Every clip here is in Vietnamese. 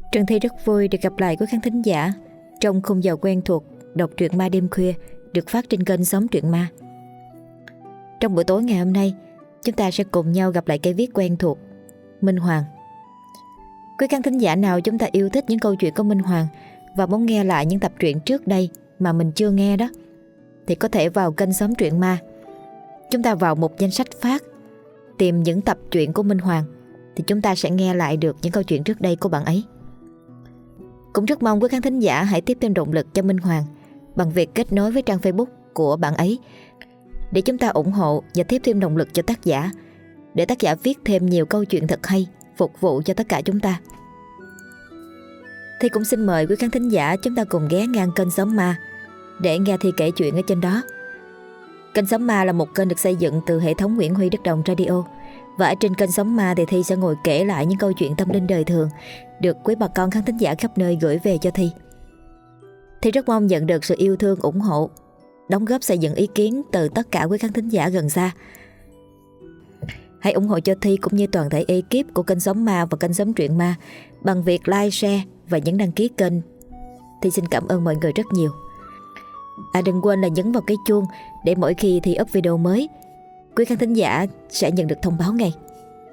Trần Thi rất vui được gặp lại quý khán thính giả trong khung giờ quen thuộc đọc truyện ma đêm khuya được phát trên kênh Xóm Truyện Ma. Trong buổi tối ngày hôm nay, chúng ta sẽ cùng nhau gặp lại cây viết quen thuộc, Minh Hoàng. Quý khán thính giả nào chúng ta yêu thích những câu chuyện của Minh Hoàng và muốn nghe lại những tập truyện trước đây mà mình chưa nghe đó, thì có thể vào kênh Xóm Truyện Ma. Chúng ta vào một danh sách phát, tìm những tập truyện của Minh Hoàng, thì chúng ta sẽ nghe lại được những câu chuyện trước đây của bạn ấy. Cũng rất mong quý khán thính giả hãy tiếp thêm động lực cho Minh Hoàng bằng việc kết nối với trang Facebook của bạn ấy, để chúng ta ủng hộ và tiếp thêm động lực cho tác giả, để tác giả viết thêm nhiều câu chuyện thật hay phục vụ cho tất cả chúng ta. Thì cũng xin mời quý khán thính giả chúng ta cùng ghé ngang kênh Xóm Ma để nghe Thi kể chuyện ở trên đó. Kênh Xóm Ma là một kênh được xây dựng từ hệ thống Nguyễn Huy Đất Đồng Radio. Và ở trên kênh Xóm Ma thì Thi sẽ ngồi kể lại những câu chuyện tâm linh đời thường được quý bà con khán thính giả khắp nơi gửi về cho Thi. Thi rất mong nhận được sự yêu thương, ủng hộ, đóng góp xây dựng ý kiến từ tất cả quý khán thính giả gần xa. Hãy ủng hộ cho Thi cũng như toàn thể ekip của kênh Xóm Ma và kênh Xóm Truyện Ma bằng việc like, share và nhấn đăng ký kênh. Thi xin cảm ơn mọi người rất nhiều. Đừng quên là nhấn vào cái chuông để mỗi khi Thi up video mới, quý khán thính giả sẽ nhận được thông báo ngay.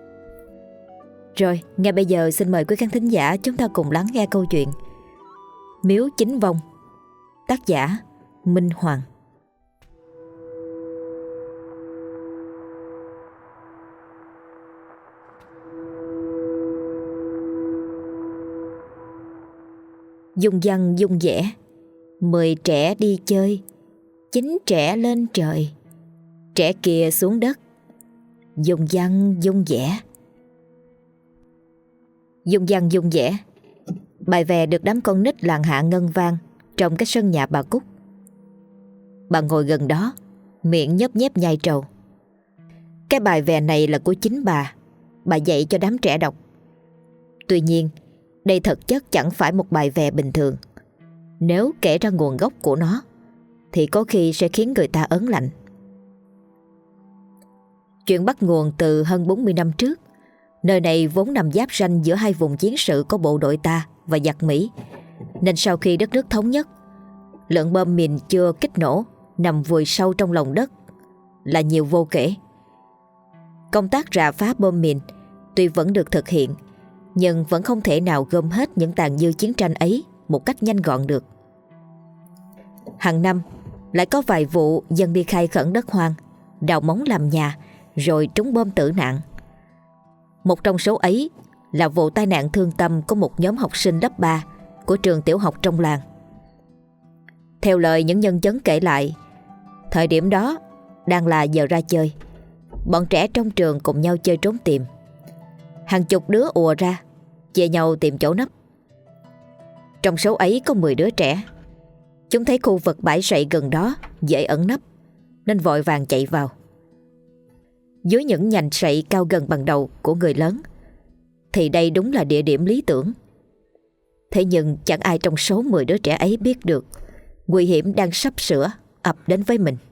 Rồi, ngay bây giờ xin mời quý khán thính giả chúng ta cùng lắng nghe câu chuyện Miếu Chính Vong, tác giả Minh Hoàng. Dung văn dung vẽ, 10 trẻ đi chơi, 9 trẻ lên trời, trẻ kia xuống đất. Dung văn dung vẽ. Dung văn dung vẽ. Bài về được đám con nít làng Hạ ngân vang trong cái sân nhà bà Cúc. Bà ngồi gần đó, miệng nhấp nhép nhai trầu. Cái bài về này là của chính bà dạy cho đám trẻ đọc. Tuy nhiên, đây thực chất chẳng phải một bài về bình thường. Nếu kể ra nguồn gốc của nó thì có khi sẽ khiến người ta ớn lạnh. Chuyện bắt nguồn từ hơn 40 năm trước. Nơi này vốn nằm giáp ranh giữa hai vùng chiến sự của bộ đội ta và giặc Mỹ, nên sau khi đất nước thống nhất, lượng bom mìn chưa kích nổ nằm vùi sâu trong lòng đất là nhiều vô kể. Công tác rà phá bom mìn tuy vẫn được thực hiện, nhưng vẫn không thể nào gom hết những tàn dư chiến tranh ấy một cách nhanh gọn được. Hàng năm lại có vài vụ dân đi khai khẩn đất hoang, đào móng làm nhà rồi trúng bom tử nạn. Một trong số ấy là vụ tai nạn thương tâm của một nhóm học sinh lớp 3 của trường tiểu học trong làng. Theo lời những nhân chứng kể lại, thời điểm đó đang là giờ ra chơi. Bọn trẻ trong trường cùng nhau chơi trốn tìm. Hàng chục đứa ùa ra, chia nhau tìm chỗ nấp. Trong số ấy có 10 đứa trẻ. Chúng thấy khu vực bãi sậy gần đó dễ ẩn nấp, nên vội vàng chạy vào. Dưới những nhành sậy cao gần bằng đầu của người lớn thì đây đúng là địa điểm lý tưởng. Thế nhưng chẳng ai trong số 10 đứa trẻ ấy biết được nguy hiểm đang sắp sửa ập đến với mình.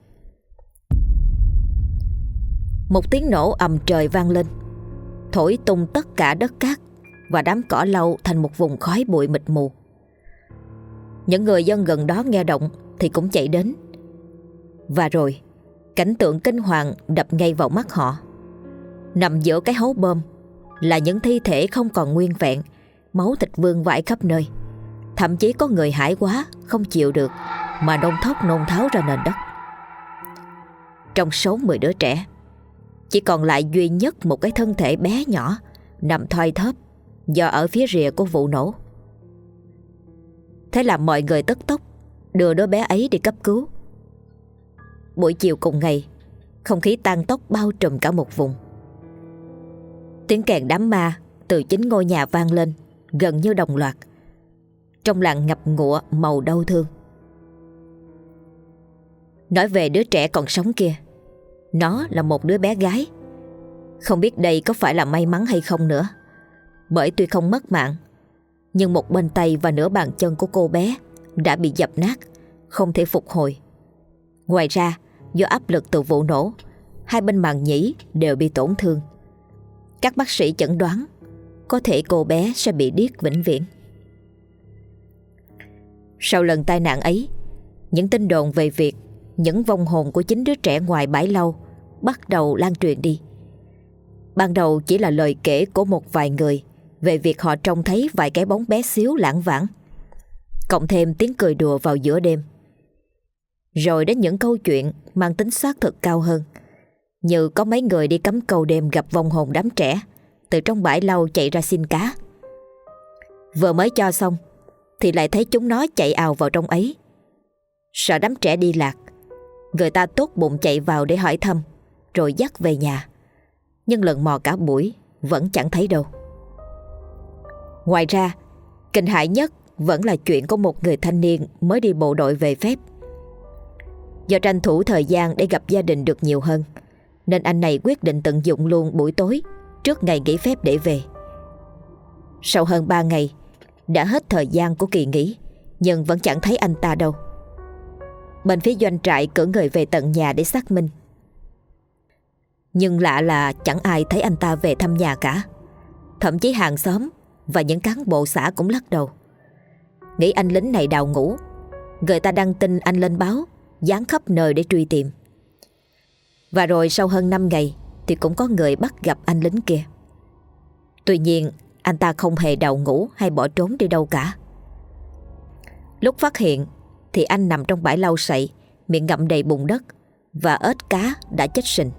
Một tiếng nổ ầm trời vang lên, thổi tung tất cả đất cát và đám cỏ lau thành một vùng khói bụi mịt mù. Những người dân gần đó nghe động thì cũng chạy đến. Và rồi cảnh tượng kinh hoàng đập ngay vào mắt họ. Nằm giữa cái hố bom là những thi thể không còn nguyên vẹn, máu thịt vương vãi khắp nơi. Thậm chí có người hãi quá không chịu được mà nôn thốc nôn tháo ra nền đất. Trong số 10 đứa trẻ, chỉ còn lại duy nhất một cái thân thể bé nhỏ nằm thoi thóp do ở phía rìa của vụ nổ. Thế là mọi người tức tốc đưa đứa bé ấy đi cấp cứu. Buổi chiều cùng ngày, không khí tang tóc bao trùm cả một vùng. Tiếng kèn đám ma từ chính ngôi nhà vang lên gần như đồng loạt. Trong làng ngập ngụa màu đau thương. Nói về đứa trẻ còn sống kia, nó là một đứa bé gái. Không biết đây có phải là may mắn hay không nữa, bởi tuy không mất mạng, nhưng một bên tay và nửa bàn chân của cô bé đã bị dập nát, không thể phục hồi. Ngoài ra, do áp lực từ vụ nổ, hai bên màng nhĩ đều bị tổn thương. Các bác sĩ chẩn đoán có thể cô bé sẽ bị điếc vĩnh viễn. Sau lần tai nạn ấy, những tin đồn về việc những vong hồn của chính đứa trẻ ngoài bãi lau bắt đầu lan truyền đi. Ban đầu chỉ là lời kể của một vài người về việc họ trông thấy vài cái bóng bé xíu lãng vãng, cộng thêm tiếng cười đùa vào giữa đêm. Rồi đến những câu chuyện mang tính xác thực cao hơn, như có mấy người đi cắm câu đêm gặp vong hồn đám trẻ từ trong bãi lau chạy ra xin cá. Vừa mới cho xong thì lại thấy chúng nó chạy ào vào trong ấy. Sợ đám trẻ đi lạc, người ta tốt bụng chạy vào để hỏi thăm, rồi dắt về nhà. Nhưng lần mò cả buổi vẫn chẳng thấy đâu. Ngoài ra, kinh hãi nhất vẫn là chuyện của một người thanh niên mới đi bộ đội về phép. Do tranh thủ thời gian để gặp gia đình được nhiều hơn, nên anh này quyết định tận dụng luôn buổi tối trước ngày nghỉ phép để về. Sau hơn 3 ngày, đã hết thời gian của kỳ nghỉ, nhưng vẫn chẳng thấy anh ta đâu. Bên phía doanh trại cử người về tận nhà để xác minh. Nhưng lạ là chẳng ai thấy anh ta về thăm nhà cả. Thậm chí hàng xóm và những cán bộ xã cũng lắc đầu, nghĩ anh lính này đào ngũ. Người ta đăng tin anh lên báo, dán khắp nơi để truy tìm. Và rồi sau hơn 5 ngày thì cũng có người bắt gặp anh lính kia. Tuy nhiên anh ta không hề đào ngũ hay bỏ trốn đi đâu cả. Lúc phát hiện thì anh nằm trong bãi lau sậy, miệng ngậm đầy bùn đất, và ếch cá đã chết sình.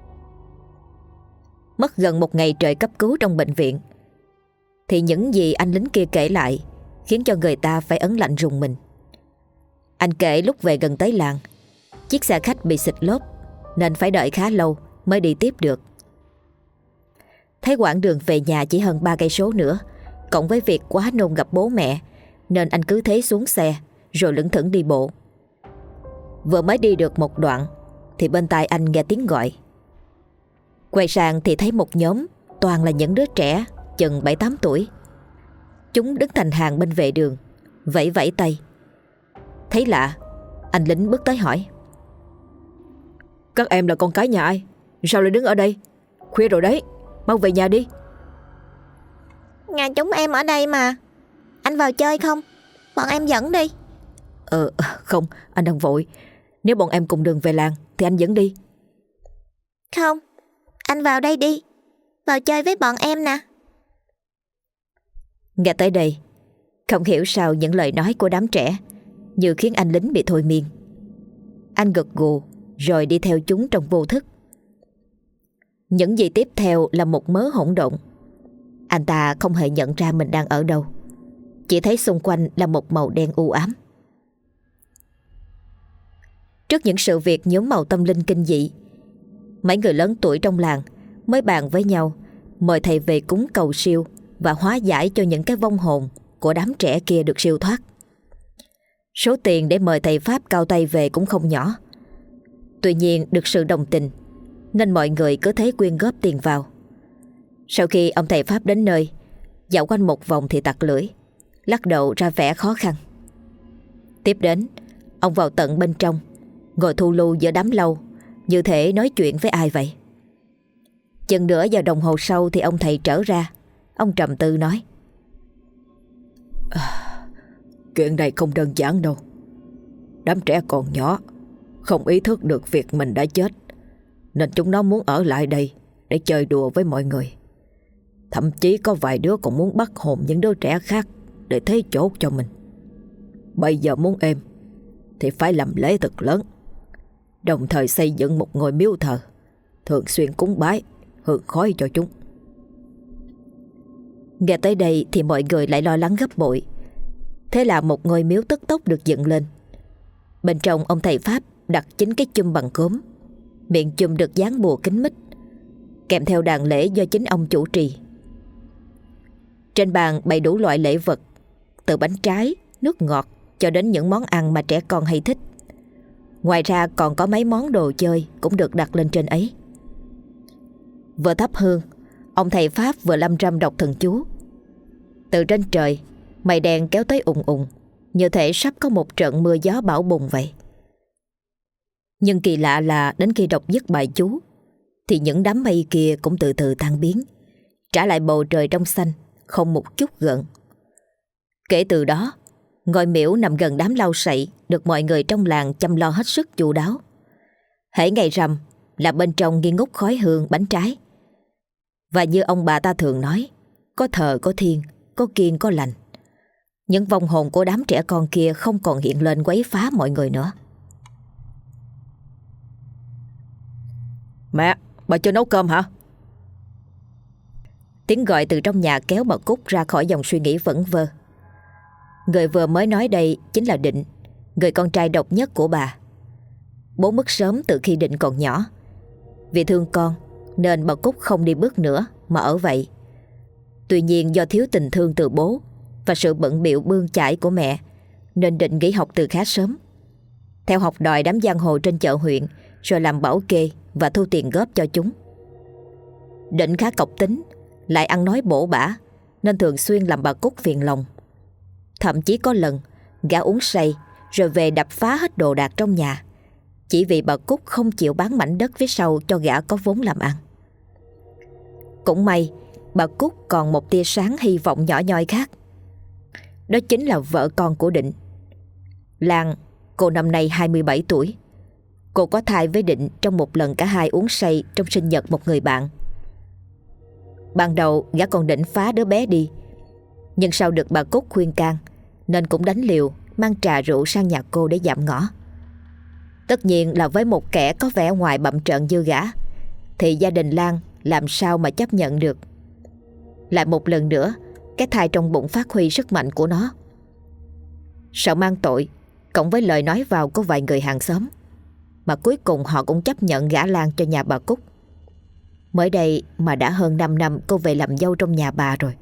Mất gần 1 ngày trời cấp cứu trong bệnh viện, thì những gì anh lính kia kể lại khiến cho người ta phải ấn lạnh rùng mình. Anh kể lúc về gần tới làng, chiếc xe khách bị xịt lốp nên phải đợi khá lâu mới đi tiếp được. Thấy quãng đường về nhà chỉ hơn 3 cây số nữa, cộng với việc quá nôn gặp bố mẹ, nên anh cứ thế xuống xe rồi lững thững đi bộ. Vừa mới đi được một đoạn thì bên tai anh nghe tiếng gọi. Quay sang thì thấy một nhóm toàn là những đứa trẻ chừng 7-8 tuổi. Chúng đứng thành hàng bên vệ đường, vẫy vẫy tay. Thấy lạ, anh lính bước tới hỏi: "Các em là con cái nhà ai? Sao lại đứng ở đây? Khuya rồi đấy, mau về nhà đi." "Nhà chúng em ở đây mà. Anh vào chơi không? Bọn em dẫn đi." Không, anh đang vội. Nếu bọn em cùng đường về làng thì anh dẫn đi." "Không, anh vào đây đi. Vào chơi với bọn em nè." Nghe tới đây, không hiểu sao những lời nói của đám trẻ như khiến anh lính bị thôi miên. Anh gật gù rồi đi theo chúng trong vô thức. Những gì tiếp theo là một mớ hỗn độn. Anh ta không hề nhận ra mình đang ở đâu, chỉ thấy xung quanh là một màu đen u ám. Trước những sự việc nhuốm màu tâm linh kinh dị, mấy người lớn tuổi trong làng mới bàn với nhau mời thầy về cúng cầu siêu và hóa giải cho những cái vong hồn của đám trẻ kia được siêu thoát. Số tiền để mời thầy Pháp cao tay về cũng không nhỏ. Tuy nhiên được sự đồng tình nên mọi người cứ thế quyên góp tiền vào. Sau khi ông thầy Pháp đến nơi, dạo quanh một vòng thì tặc lưỡi, lắc đầu ra vẻ khó khăn. Tiếp đến, ông vào tận bên trong, ngồi thu lưu giữa đám lâu, như thể nói chuyện với ai vậy. Chừng nửa giờ đồng hồ sau thì ông thầy trở ra. Ông trầm tư nói: Chuyện này không đơn giản đâu. Đám trẻ còn nhỏ, không ý thức được việc mình đã chết, nên chúng nó muốn ở lại đây để chơi đùa với mọi người. Thậm chí có vài đứa còn muốn bắt hồn những đứa trẻ khác để thế chỗ cho mình. Bây giờ muốn êm thì phải làm lễ thật lớn, đồng thời xây dựng một ngôi miếu thờ, thường xuyên cúng bái, hương khói cho chúng. Nghe tới đây thì mọi người lại lo lắng gấp bội. Thế là một ngôi miếu tức tốc được dựng lên. Bên trong ông thầy Pháp đặt 9 cái chum bằng cốm, miệng chum được dán bùa kín mít, kèm theo đàn lễ do chính ông chủ trì. Trên bàn bày đủ loại lễ vật, từ bánh trái, nước ngọt cho đến những món ăn mà trẻ con hay thích. Ngoài ra còn có mấy món đồ chơi cũng được đặt lên trên ấy. Vừa thắp hương, ông thầy Pháp vừa lâm râm đọc thần chú. Từ trên trời, mây đen kéo tới ùn ùn, như thể sắp có một trận mưa gió bão bùng vậy. Nhưng kỳ lạ là đến khi đọc dứt bài chú thì những đám mây kia cũng từ từ tan biến, trả lại bầu trời trong xanh, không một chút gợn. Kể từ đó, Ngôi miễu nằm gần đám lau sậy, được mọi người trong làng chăm lo hết sức chu đáo. Hễ ngày rằm là bên trong nghi ngút khói hương bánh trái. Và như ông bà ta thường nói, có thờ có thiên, có kiêng có lành. Những vong hồn của đám trẻ con kia không còn hiện lên quấy phá mọi người nữa. Mẹ, bà chưa nấu cơm hả? Tiếng gọi từ trong nhà kéo bà Cúc ra khỏi dòng suy nghĩ vẩn vơ. Người vừa mới nói đây chính là Định, người con trai độc nhất của bà. Bố mất sớm từ khi Định còn nhỏ. Vì thương con nên bà Cúc không đi bước nữa mà ở vậy. Tuy nhiên do thiếu tình thương từ bố và sự bận bịu bươn chải của mẹ, nên Định nghỉ học từ khá sớm, theo học đòi đám giang hồ trên chợ huyện, rồi làm bảo kê và thu tiền góp cho chúng. Định khá cọc tính, lại ăn nói bổ bả, nên thường xuyên làm bà Cúc phiền lòng. Thậm chí có lần gã uống say rồi về đập phá hết đồ đạc trong nhà, chỉ vì bà Cúc không chịu bán mảnh đất phía sau cho gã có vốn làm ăn. Cũng may bà Cúc còn một tia sáng hy vọng nhỏ nhoi khác. Đó chính là vợ con của Định. Lan, cô năm nay 27 tuổi. Cô có thai với Định trong một lần cả hai uống say trong sinh nhật một người bạn. Ban đầu gã còn định phá đứa bé đi, nhưng sau được bà Cúc khuyên can nên cũng đánh liều mang trà rượu sang nhà cô để dạm ngõ. Tất nhiên là với một kẻ có vẻ ngoài bặm trợn như gã thì gia đình Lan làm sao mà chấp nhận được. Lại một lần nữa, cái thai trong bụng phát huy sức mạnh của nó. Sợ mang tội, cộng với lời nói vào của vài người hàng xóm, mà cuối cùng họ cũng chấp nhận gả Lan cho nhà bà Cúc. Mới đây mà đã hơn 5 năm cô về làm dâu trong nhà bà rồi.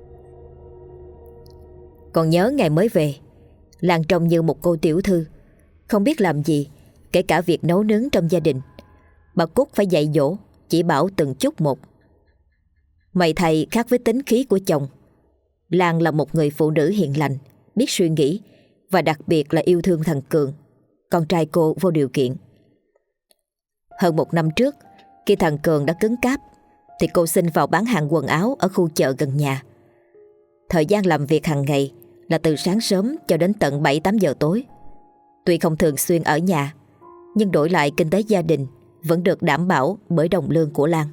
Còn nhớ ngày mới về, Lan trông như một cô tiểu thư, không biết làm gì, kể cả việc nấu nướng trong gia đình. Bà Cúc phải dạy dỗ, chỉ bảo từng chút một. Mày thầy khác với tính khí của chồng. Lan là một người phụ nữ hiền lành, biết suy nghĩ và đặc biệt là yêu thương thằng Cường, con trai cô vô điều kiện. Hơn 1 năm trước, khi thằng Cường đã cứng cáp, thì cô xin vào bán hàng quần áo ở khu chợ gần nhà. Thời gian làm việc hàng ngày là từ sáng sớm cho đến tận 7-8 giờ tối. Tuy không thường xuyên ở nhà, nhưng đổi lại kinh tế gia đình vẫn được đảm bảo bởi đồng lương của Lan.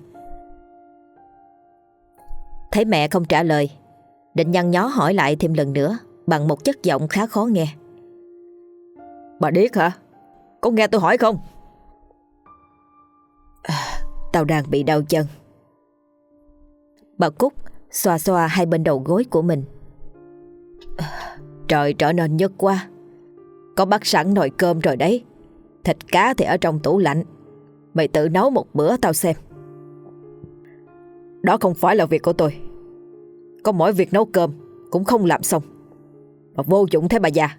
Thấy mẹ không trả lời, Định nhăn nhó hỏi lại thêm lần nữa bằng một chất giọng khá khó nghe. Bà điếc hả? Có nghe tôi hỏi không? Tao đang bị đau chân. Bà Cúc xoa xoa hai bên đầu gối của mình. Trời trở nên nhức quá. Có bắt sẵn nồi cơm rồi đấy. Thịt cá thì ở trong tủ lạnh. Mày tự nấu một bữa tao xem. Đó không phải là việc của tôi. Có mỗi việc nấu cơm cũng không làm xong. Mà vô dụng thế bà già.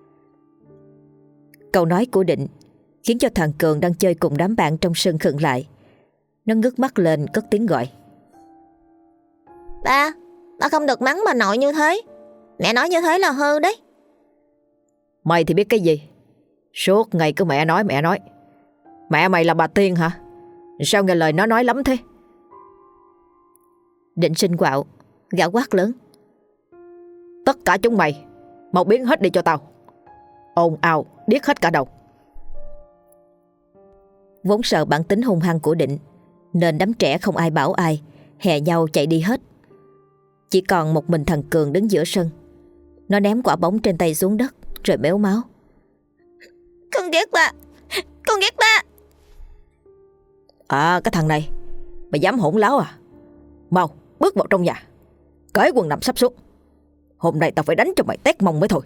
Câu nói của Định khiến cho thằng Cường đang chơi cùng đám bạn trong sân khựng lại. Nó ngước mắt lên cất tiếng gọi. Ba không được mắng bà nội như thế. Mẹ nói như thế là hư đấy. Mày thì biết cái gì? Suốt ngày cứ mẹ nói mẹ nói. Mẹ mày là bà Tiên hả? Sao nghe lời nó nói lắm thế? Định sinh quạo, gã quát lớn. Tất cả chúng mày mau biến hết đi cho tao. Ồn ào điếc hết cả đầu. Vốn sợ bản tính hung hăng của Định, nên đám trẻ không ai bảo ai, hè nhau chạy đi hết. Chỉ còn một mình thằng Cường đứng giữa sân. Nó ném quả bóng trên tay xuống đất rồi méo máu. Con ghét ba. Con ghét ba. À, cái thằng này, mày dám hỗn láo à? Mau bước vào trong nhà, cởi quần nằm sắp xuống. Hôm nay tao phải đánh cho mày tét mông mới thôi.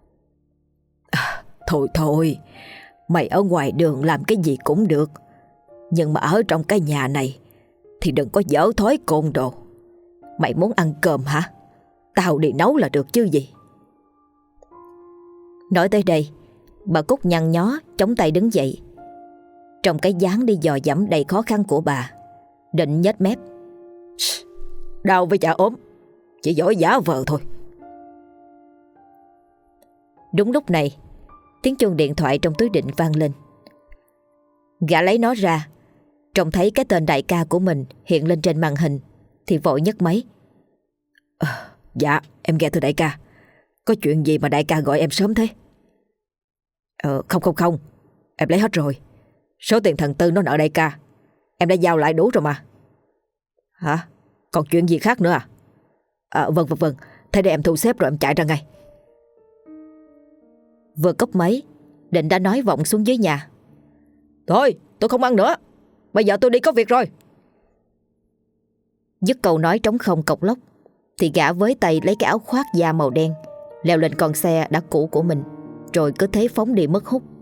Thôi thôi, mày ở ngoài đường làm cái gì cũng được, nhưng mà ở trong cái nhà này thì đừng có dở thói côn đồ. Mày muốn ăn cơm hả? Tao đi nấu là được chứ gì. Nói tới đây, bà Cúc nhăn nhó chống tay đứng dậy. Trong cái dáng đi dò dẫm đầy khó khăn của bà, Định nhếch mép. Đau với chả ốm, chỉ giỏi giả vờ thôi. Đúng lúc này, tiếng chuông điện thoại trong túi Định vang lên. Gã lấy nó ra, trông thấy cái tên đại ca của mình hiện lên trên màn hình thì vội nhấc máy. Dạ, em nghe thưa đại ca. Có chuyện gì mà đại ca gọi em sớm thế? Không, em lấy hết rồi. Số tiền thằng Tư nó nợ đại ca em đã giao lại đủ rồi mà. Hả? Còn chuyện gì khác nữa à? Vâng. Thế để em thu xếp rồi em chạy ra ngay. Vừa cúp máy, Định đã nói vọng xuống dưới nhà. Thôi, tôi không ăn nữa. Bây giờ tôi đi có việc rồi. Dứt câu nói trống không cộc lốc thì gã với tay lấy cái áo khoác da màu đen, leo lên con xe đã cũ của mình, rồi cứ thế phóng đi mất hút.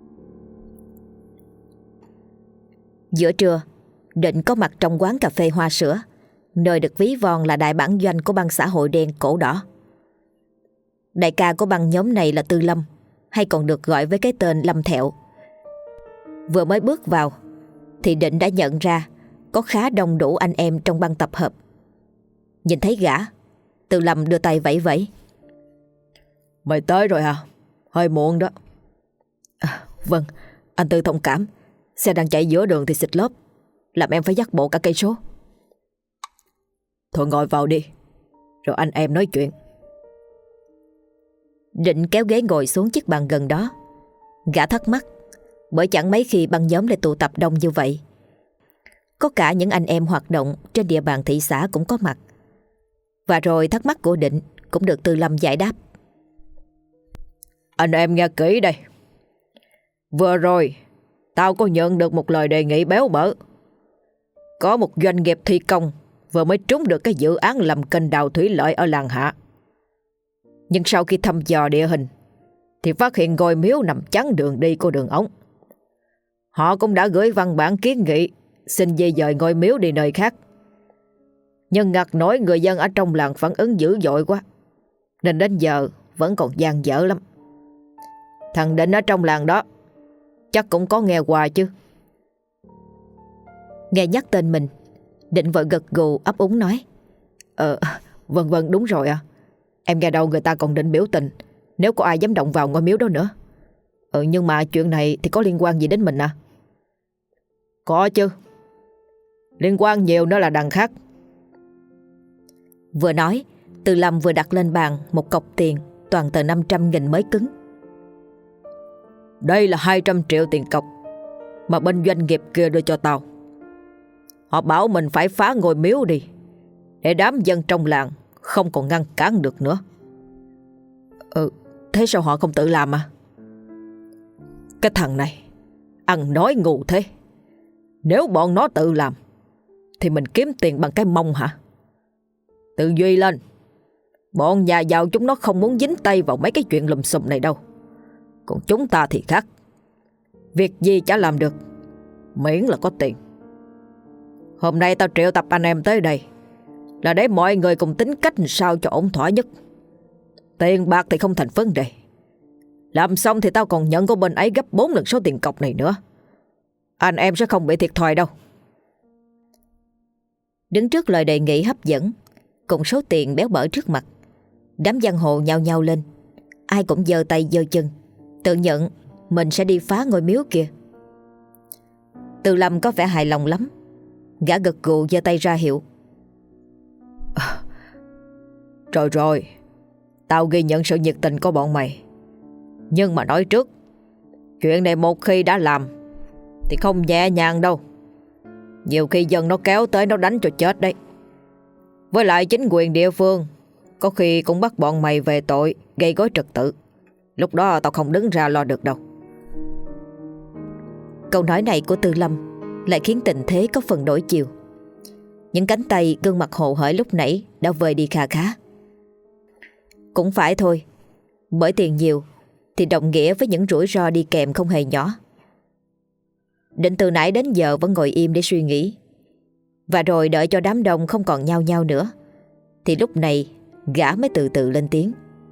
Giữa trưa, Định có mặt trong quán cà phê Hoa Sữa, nơi được ví von là đại bản doanh của băng xã hội đen cổ đỏ. Đại ca của băng nhóm này là Tư Lâm, hay còn được gọi với cái tên Lâm Thẹo. Vừa mới bước vào thì Định đã nhận ra có khá đông đủ anh em trong băng tập hợp. Nhìn thấy gã, Tư Lâm đưa tay vẫy vẫy. Mày tới rồi hả? Hơi muộn đó. Vâng, anh Tư thông cảm. Xe đang chạy giữa đường thì xịt lốp, làm em phải dắt bộ cả cây số. Thôi ngồi vào đi, rồi anh em nói chuyện. Định kéo ghế ngồi xuống chiếc bàn gần đó. Gã thắc mắc, bởi chẳng mấy khi băng nhóm lại tụ tập đông như vậy. Có cả những anh em hoạt động trên địa bàn thị xã cũng có mặt. Và rồi thắc mắc của Định cũng được Tư Lâm giải đáp. Anh em nghe kỹ đây. Vừa rồi tao có nhận được một lời đề nghị béo bở. Có một doanh nghiệp thi công vừa mới trúng được cái dự án làm kênh đào thủy lợi ở làng Hạ. Nhưng sau khi thăm dò địa hình thì phát hiện ngôi miếu nằm chắn đường đi của đường ống. Họ cũng đã gửi văn bản kiến nghị xin di dời ngôi miếu đi nơi khác. Nhưng ngặt nổi người dân ở trong làng phản ứng dữ dội quá, nên đến giờ vẫn còn dang dở lắm. Thằng Định ở trong làng đó chắc cũng có nghe qua chứ. Nghe nhắc tên mình, Định vội gật gù ấp úng nói. Vâng đúng rồi à. Em nghe đâu người ta còn định biểu tình nếu có ai dám động vào ngôi miếu đó nữa. Nhưng mà chuyện này thì có liên quan gì đến mình à? Có chứ. Liên quan nhiều nữa là đằng khác. Vừa nói, Tư Lâm vừa đặt lên bàn một cọc tiền toàn tờ 500.000 mới cứng. Đây là 200 triệu tiền cọc mà bên doanh nghiệp kia đưa cho tao. Họ bảo mình phải phá ngôi miếu đi, để đám dân trong làng không còn ngăn cản được nữa. Thế sao họ không tự làm à? Cái thằng này ăn nói ngu thế. Nếu bọn nó tự làm thì mình kiếm tiền bằng cái mông hả? Tư duy lên. Bọn nhà giàu chúng nó không muốn dính tay vào mấy cái chuyện lùm xùm này đâu. Còn chúng ta thì khác. Việc gì chả làm được, miễn là có tiền. Hôm nay tao triệu tập anh em tới đây là để mọi người cùng tính cách sao cho ổn thỏa nhất. Tiền bạc thì không thành vấn đề. Làm xong thì tao còn nhận của bên ấy gấp 4 lần số tiền cọc này nữa. Anh em sẽ không bị thiệt thòi đâu. Đứng trước lời đề nghị hấp dẫn cùng số tiền béo bở trước mặt, đám giang hồ nhao nhao lên. Ai cũng giơ tay giơ chân, tự nhận mình sẽ đi phá ngôi miếu kia. Tư Lâm có vẻ hài lòng lắm. Gã gật gù giơ tay ra hiệu. Rồi, tao ghi nhận sự nhiệt tình của bọn mày. Nhưng mà nói trước, chuyện này một khi đã làm thì không nhẹ nhàng đâu. Nhiều khi dân nó kéo tới nó đánh cho chết đấy. Với lại chính quyền địa phương có khi cũng bắt bọn mày về tội gây rối trật tự. Lúc đó tao không đứng ra lo được đâu. Câu nói này của Tư Lâm lại khiến tình thế có phần đổi chiều. Những cánh tay gương mặt hồ hởi lúc nãy đã vơi đi kha khá. Cũng phải thôi, bởi tiền nhiều thì đồng nghĩa với những rủi ro đi kèm không hề nhỏ. Định từ nãy đến giờ vẫn ngồi im để suy nghĩ. Và rồi đợi cho đám đông không còn nhao nhao nữa thì lúc này gã mới từ từ lên tiếng.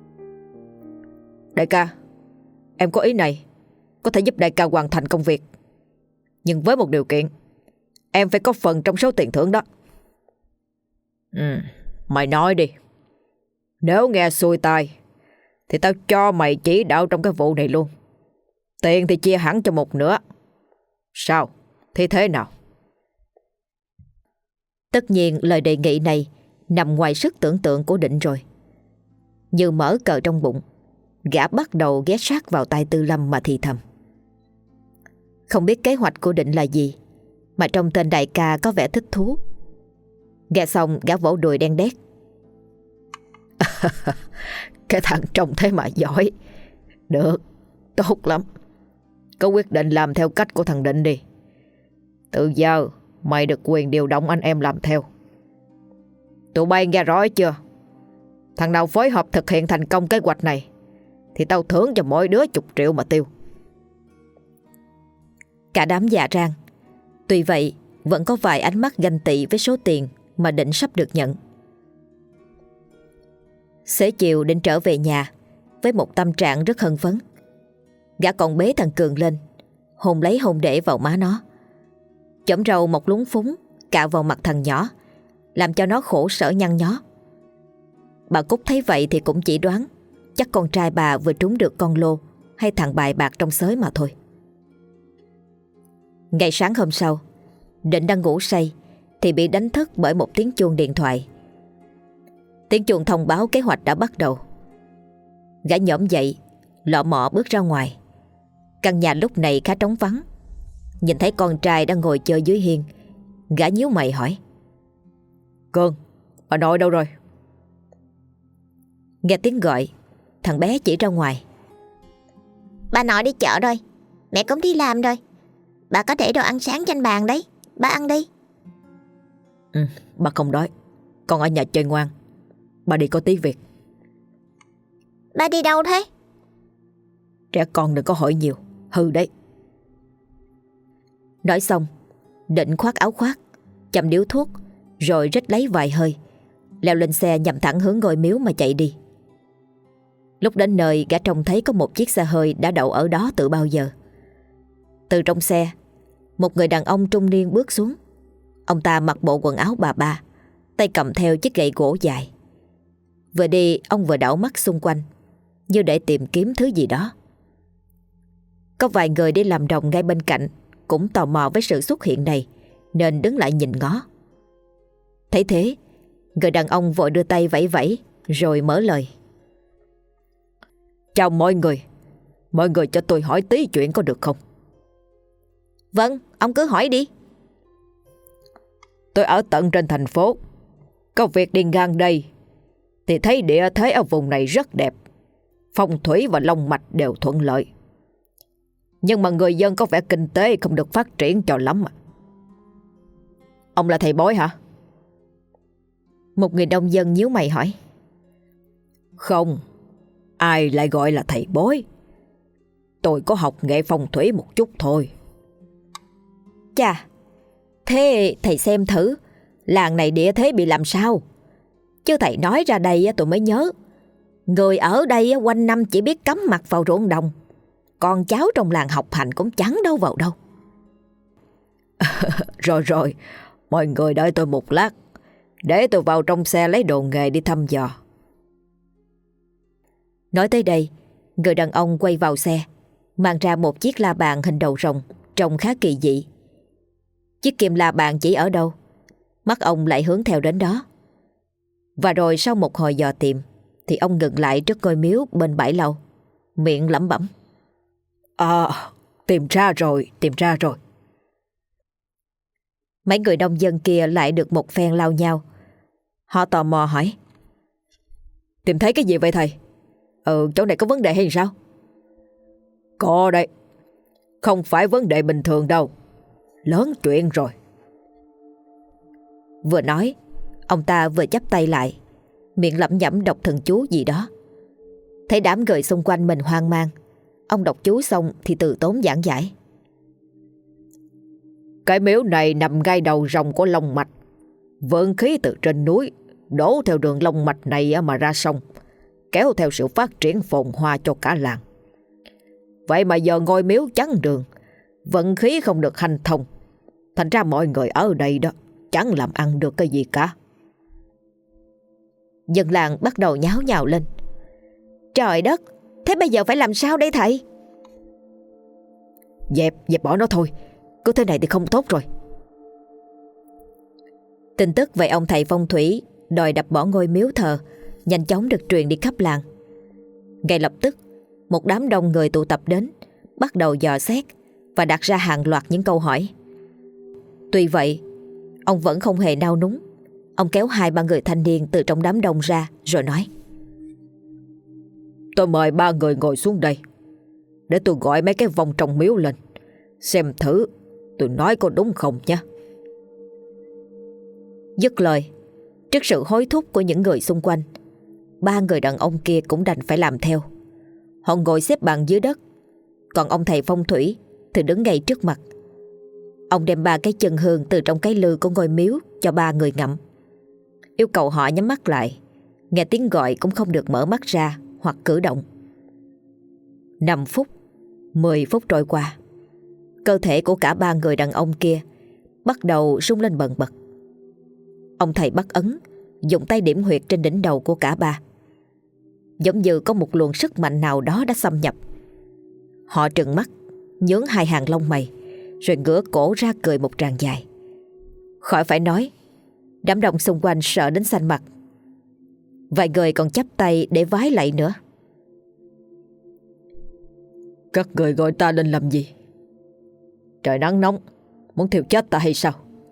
Đại ca, em có ý này, có thể giúp đại ca hoàn thành công việc. Nhưng với một điều kiện, em phải có phần trong số tiền thưởng đó. Mày nói đi. Nếu nghe xuôi tai thì tao cho mày chỉ đạo trong cái vụ này luôn. Tiền thì chia hẳn cho một nửa. Sao? Thì thế nào? Tất nhiên lời đề nghị này nằm ngoài sức tưởng tượng của Định rồi. Như mở cờ trong bụng, gã bắt đầu ghé sát vào tai Tư Lâm mà thì thầm. Không biết kế hoạch của Định là gì, mà trong tên đại ca có vẻ thích thú. Nghe xong gã vỗ đùi đen đét. Cái thằng trông thế mà giỏi. Được, tốt lắm. Có quyết định làm theo cách của thằng Định đi. Từ giờ mày được quyền điều động anh em làm theo. Tụi bay nghe rõ chưa? Thằng nào phối hợp thực hiện thành công kế hoạch này thì tao thưởng cho mỗi đứa 10 triệu mà tiêu. Cả đám dạ rang. Tuy vậy vẫn có vài ánh mắt ganh tị với số tiền mà Định sắp được nhận. Xế chiều Định trở về nhà với một tâm trạng rất hân phấn. Gã còn bế thằng Cường lên, hôn lấy hôn để vào má nó. Chỏm râu một lúng phúng cạo vào mặt thằng nhỏ, làm cho nó khổ sở nhăn nhó. Bà Cúc thấy vậy thì cũng chỉ đoán chắc con trai bà vừa trúng được con lô hay thằng bài bạc trong xới mà thôi. Ngày sáng hôm sau, Định đang ngủ say thì bị đánh thức bởi một tiếng chuông điện thoại. Tiếng chuông thông báo kế hoạch đã bắt đầu. Gã nhổm dậy, lọ mọ bước ra ngoài. Căn nhà lúc này khá trống vắng. Nhìn thấy con trai đang ngồi chơi dưới hiên, gã nhíu mày hỏi. Cường, bà nội đâu rồi? Nghe tiếng gọi, thằng bé chỉ ra ngoài. Bà nội đi chợ rồi, mẹ cũng đi làm rồi. Bà có để đồ ăn sáng trên bàn đấy, bà ăn đi. Bà không đói, con ở nhà chơi ngoan. Bà đi có tí việc. Bà đi đâu thế? Trẻ con đừng có hỏi nhiều, hư đấy. Nói xong, Định khoác áo khoác, châm điếu thuốc, rồi rít lấy vài hơi, leo lên xe nhằm thẳng hướng ngôi miếu mà chạy đi. Lúc đến nơi, gã trông thấy có một chiếc xe hơi đã đậu ở đó từ bao giờ. Từ trong xe, một người đàn ông trung niên bước xuống. Ông ta mặc bộ quần áo bà ba, tay cầm theo chiếc gậy gỗ dài. Vừa đi, ông vừa đảo mắt xung quanh, như để tìm kiếm thứ gì đó. Có vài người đi làm đồng ngay bên cạnh cũng tò mò với sự xuất hiện này, nên đứng lại nhìn ngó. Thấy thế, người đàn ông vội đưa tay vẫy vẫy rồi mở lời. Chào mọi người cho tôi hỏi tí chuyện có được không? Vâng, ông cứ hỏi đi. Tôi ở tận trên thành phố, có việc đi ngang đây thì thấy địa thế ở vùng này rất đẹp, phong thủy và long mạch đều thuận lợi. Nhưng mà người dân có vẻ kinh tế không được phát triển cho lắm. Ông là thầy bói hả? Một người nông dân nhíu mày hỏi. Không, ai lại gọi là thầy bói. Tôi có học nghệ phong thủy một chút thôi. Chà, thế thầy xem thử làng này địa thế bị làm sao? Chứ thầy nói ra đây tôi mới nhớ, người ở đây quanh năm chỉ biết cắm mặt vào ruộng đồng, con cháu trong làng học hành cũng chẳng đâu vào đâu. Rồi, mọi người đợi tôi một lát, để tôi vào trong xe lấy đồ nghề đi thăm dò. Nói tới đây, người đàn ông quay vào xe, mang ra một chiếc la bàn hình đầu rồng, trông khá kỳ dị. Chiếc kim la bàn chỉ ở đâu, mắt ông lại hướng theo đến đó. Và rồi sau một hồi dò tìm, thì ông ngừng lại trước ngôi miếu bên bãi lau, miệng lẩm bẩm. Tìm ra rồi. Mấy người nông dân kia lại được một phen lao nhau. Họ tò mò hỏi. Tìm thấy cái gì vậy thầy? Chỗ này có vấn đề hay sao? Có đây, không phải vấn đề bình thường đâu, lớn chuyện rồi. Vừa nói, ông ta vừa chắp tay lại, miệng lẩm nhẩm đọc thần chú gì đó. Thấy đám người xung quanh mình hoang mang, ông đọc chú xong thì từ tốn giảng giải. Cái miếu này nằm ngay đầu rồng của long mạch. Vượng khí từ trên núi đổ theo đường long mạch này mà ra sông, kéo theo sự phát triển phồn hoa cho cả làng. Vậy mà giờ ngôi miếu chắn đường, vận khí không được hanh thông, thành ra mọi người ở đây đó chẳng làm ăn được cái gì cả. Dân làng bắt đầu nháo nhào lên. Trời đất, thế bây giờ phải làm sao đây thầy? Dẹp bỏ nó thôi, cứ thế này thì không tốt rồi. Tin tức về ông thầy phong thủy đòi đập bỏ ngôi miếu thờ nhanh chóng được truyền đi khắp làng. Ngay lập tức, một đám đông người tụ tập đến, bắt đầu dò xét và đặt ra hàng loạt những câu hỏi. Tuy vậy, ông vẫn không hề nao núng. Ông kéo 2-3 người thanh niên từ trong đám đông ra rồi nói: Tôi mời 3 người ngồi xuống đây, để tôi gọi mấy cái vong trong miếu lên, xem thử tôi nói có đúng không nhé. Dứt lời, trước sự hối thúc của những người xung quanh, 3 người đàn ông kia cũng đành phải làm theo. Họ ngồi xếp bằng dưới đất, còn ông thầy phong thủy thì đứng ngay trước mặt. Ông đem 3 cái chân hương từ trong cái lư của ngôi miếu cho 3 người ngậm, yêu cầu họ nhắm mắt lại, nghe tiếng gọi cũng không được mở mắt ra hoặc cử động. 5 phút, 10 phút trôi qua, cơ thể của cả 3 người đàn ông kia bắt đầu rung lên bần bật. Ông thầy bắt ấn, dùng tay điểm huyệt trên đỉnh đầu của cả 3. Giống như có một luồng sức mạnh nào đó đã xâm nhập. Họ trừng mắt, nhướng 2 hàng lông mày, rồi ngửa cổ ra cười một tràng dài. Khỏi phải nói, đám đông xung quanh sợ đến xanh mặt. Vài người còn chắp tay để vái lạy nữa. Các người gọi ta lên làm gì? Trời nắng nóng, muốn thiêu chết ta hay sao?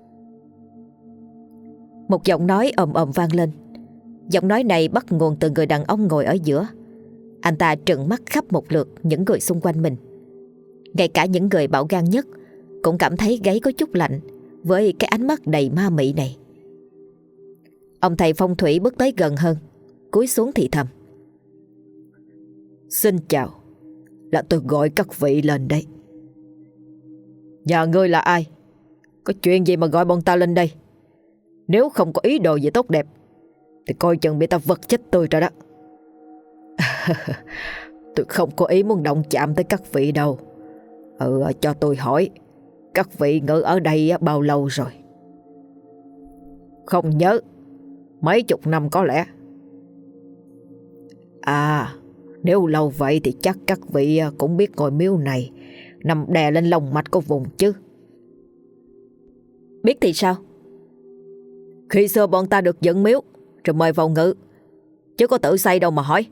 Một giọng nói ồm ồm vang lên. Giọng nói này bắt nguồn từ người đàn ông ngồi ở giữa. Anh ta trừng mắt khắp một lượt những người xung quanh mình. Ngay cả những người bạo gan nhất cũng cảm thấy gáy có chút lạnh với cái ánh mắt đầy ma mị này. Ông thầy phong thủy bước tới gần hơn, cúi xuống thì thầm: Xin chào, là tôi gọi các vị lên đây. Nhà ngươi là ai? Có chuyện gì mà gọi bọn ta lên đây? Nếu không có ý đồ gì tốt đẹp thì coi chừng bị ta vật chết tươi rồi đó. Tôi không có ý muốn động chạm tới các vị đâu. Cho tôi hỏi, các vị ngự ở đây bao lâu rồi? Không nhớ, mấy chục năm có lẽ. À, nếu lâu vậy thì chắc các vị cũng biết ngôi miếu này nằm đè lên lòng mạch của vùng chứ. Biết thì sao? Khi xưa bọn ta được dựng miếu rồi mời vào ngự, chứ có tự xây đâu mà hỏi.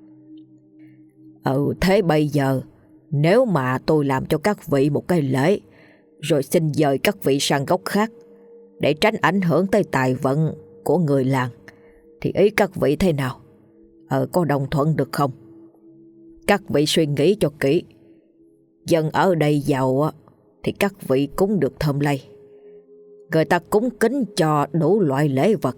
Thế bây giờ nếu mà tôi làm cho các vị một cái lễ, rồi xin dời các vị sang góc khác để tránh ảnh hưởng tới tài vận của người làng, thì ý các vị thế nào? Có đồng thuận được không? Các vị suy nghĩ cho kỹ. Dân ở đây giàu thì các vị cũng được thơm lây. Người ta cúng kính cho đủ loại lễ vật.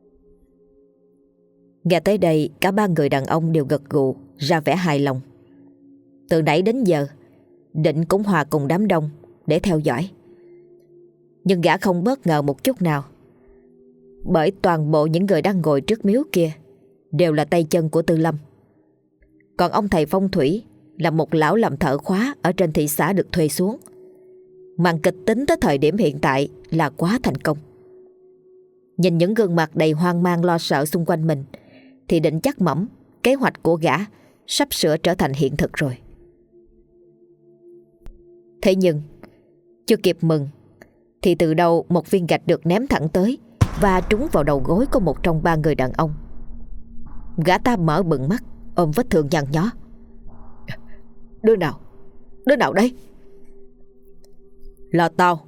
Nghe tới đây, cả 3 người đàn ông đều gật gù ra vẻ hài lòng. Từ nãy đến giờ, Định cũng hòa cùng đám đông để theo dõi. Nhưng gã không bất ngờ một chút nào, bởi toàn bộ những người đang ngồi trước miếu kia đều là tay chân của Tư Lâm. Còn ông thầy phong thủy là một lão làm thợ khóa ở trên thị xã được thuê xuống. Màn kịch tính tới thời điểm hiện tại là quá thành công. Nhìn những gương mặt đầy hoang mang lo sợ xung quanh mình, thì Định chắc mẩm kế hoạch của gã sắp sửa trở thành hiện thực rồi. Thế nhưng chưa kịp mừng thì từ đâu một viên gạch được ném thẳng tới và trúng vào đầu gối của một trong 3 người đàn ông. Gã ta mở bừng mắt, ôm vết thương nhăn nhó. Đứa nào đấy? Là tao.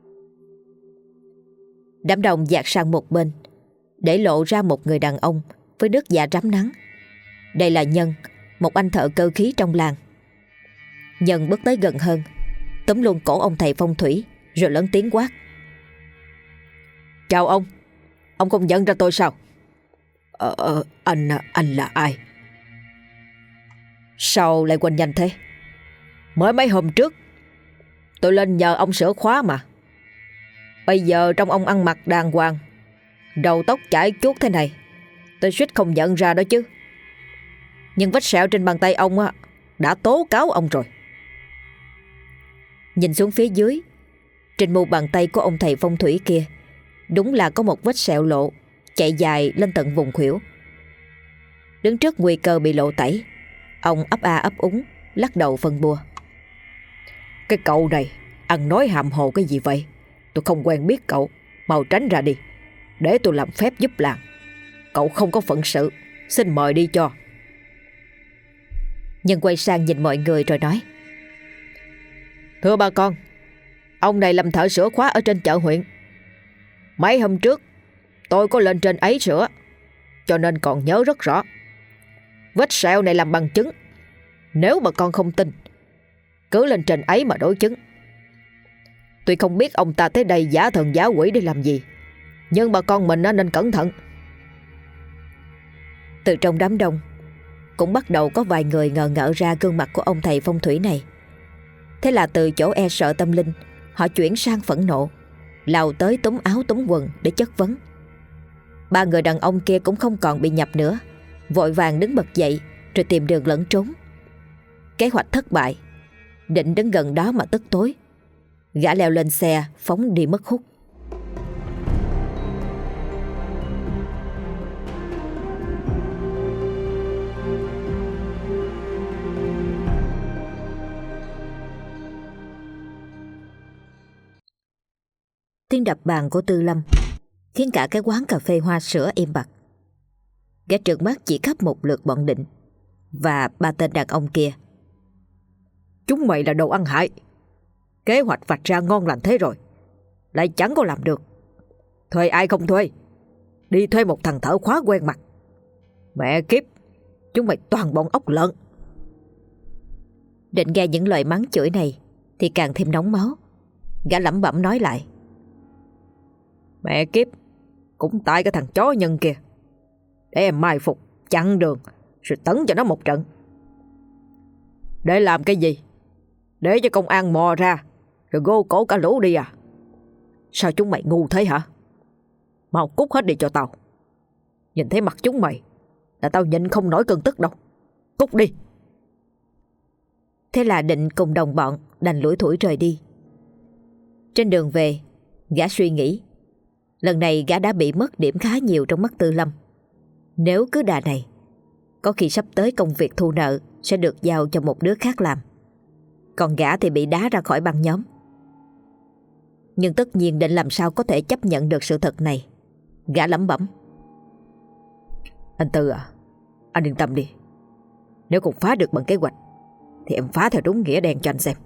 Đám đông dạt sang một bên, để lộ ra một người đàn ông với nước da rám nắng. Đây là Nhân, một anh thợ cơ khí trong làng. Nhân bước tới gần hơn, túm luôn cổ ông thầy phong thủy, rồi lớn tiếng quát: Chào ông không nhận ra tôi sao? Anh là ai? Sao lại quên nhanh thế? Mới mấy hôm trước tôi lên nhờ ông sửa khóa mà. Bây giờ trong ông ăn mặc đàng hoàng, đầu tóc chải chuốt thế này, tôi suýt không nhận ra đó chứ. Nhưng vết sẹo trên bàn tay ông đã tố cáo ông rồi. Nhìn xuống phía dưới, trên mu bàn tay của ông thầy phong thủy kia đúng là có một vết sẹo lộ chạy dài lên tận vùng khuỷu. Đứng trước nguy cơ bị lộ tẩy, ông ấp a ấp úng lắc đầu phân bua: Cái cậu này ăn nói hàm hồ cái gì vậy? Tôi không quen biết cậu, mau tránh ra đi, để tôi làm phép giúp làng. Cậu không có phận sự, Xin mời đi cho. Nhân quay sang nhìn mọi người rồi nói: Thưa bà con, ông này làm thợ sửa khóa ở trên chợ huyện. Mấy hôm trước tôi có lên trên ấy sửa, cho nên còn nhớ rất rõ. Vết sẹo này làm bằng chứng. Nếu bà con không tin, cứ lên trên ấy mà đối chứng. Tuy không biết ông ta tới đây giả thần giả quỷ để làm gì, nhưng bà con mình nên cẩn thận. Từ trong đám đông cũng bắt đầu có vài người ngờ ngợ ra gương mặt của ông thầy phong thủy này. Thế là từ chỗ e sợ tâm linh, họ chuyển sang phẫn nộ, lao tới túm áo túm quần để chất vấn. Ba người đàn ông kia cũng không còn bị nhập nữa, vội vàng đứng bật dậy rồi tìm đường lẫn trốn. Kế hoạch thất bại. Định đứng gần đó mà tức tối. Gã leo lên xe phóng đi mất hút. Tiếng đập bàn của Tư Lâm khiến cả cái quán cà phê Hoa Sữa im bặt. Gã trợn mắt chỉ khắp một lượt bọn Định và ba tên đàn ông kia. Chúng mày là đồ ăn hại. Kế hoạch vạch ra ngon lành thế rồi, lại chẳng có làm được. Thuê ai không thuê? Đi thuê một thằng thợ khóa quen mặt. Mẹ kiếp, chúng mày toàn bọn ốc lợn. Định nghe những lời mắng chửi này thì càng thêm nóng máu. Gã lẩm bẩm nói lại: Mẹ kiếp, cũng tại cái thằng chó Nhân kia. Để em mai phục, chặn đường, rồi tấn cho nó một trận. Để làm cái gì? Để cho công an mò ra, rồi gô cổ cả lũ đi à? Sao chúng mày ngu thế hả? Mau cút hết đi cho tao. Nhìn thấy mặt chúng mày là tao nhịn không nổi cơn tức đâu. Cút đi. Thế là Định cùng đồng bọn đành lủi thủi rời đi. Trên đường về, gã suy nghĩ. Lần này gã đã bị mất điểm khá nhiều trong mắt Tư Lâm. Nếu cứ đà này, có khi sắp tới công việc thu nợ sẽ được giao cho một đứa khác làm, còn gã thì bị đá ra khỏi băng nhóm. Nhưng tất nhiên Định làm sao có thể chấp nhận được sự thật này. Gã lẩm bẩm: Anh Tư à, anh yên tâm đi. Nếu không phá được bằng kế hoạch thì em phá theo đúng nghĩa đen cho anh xem.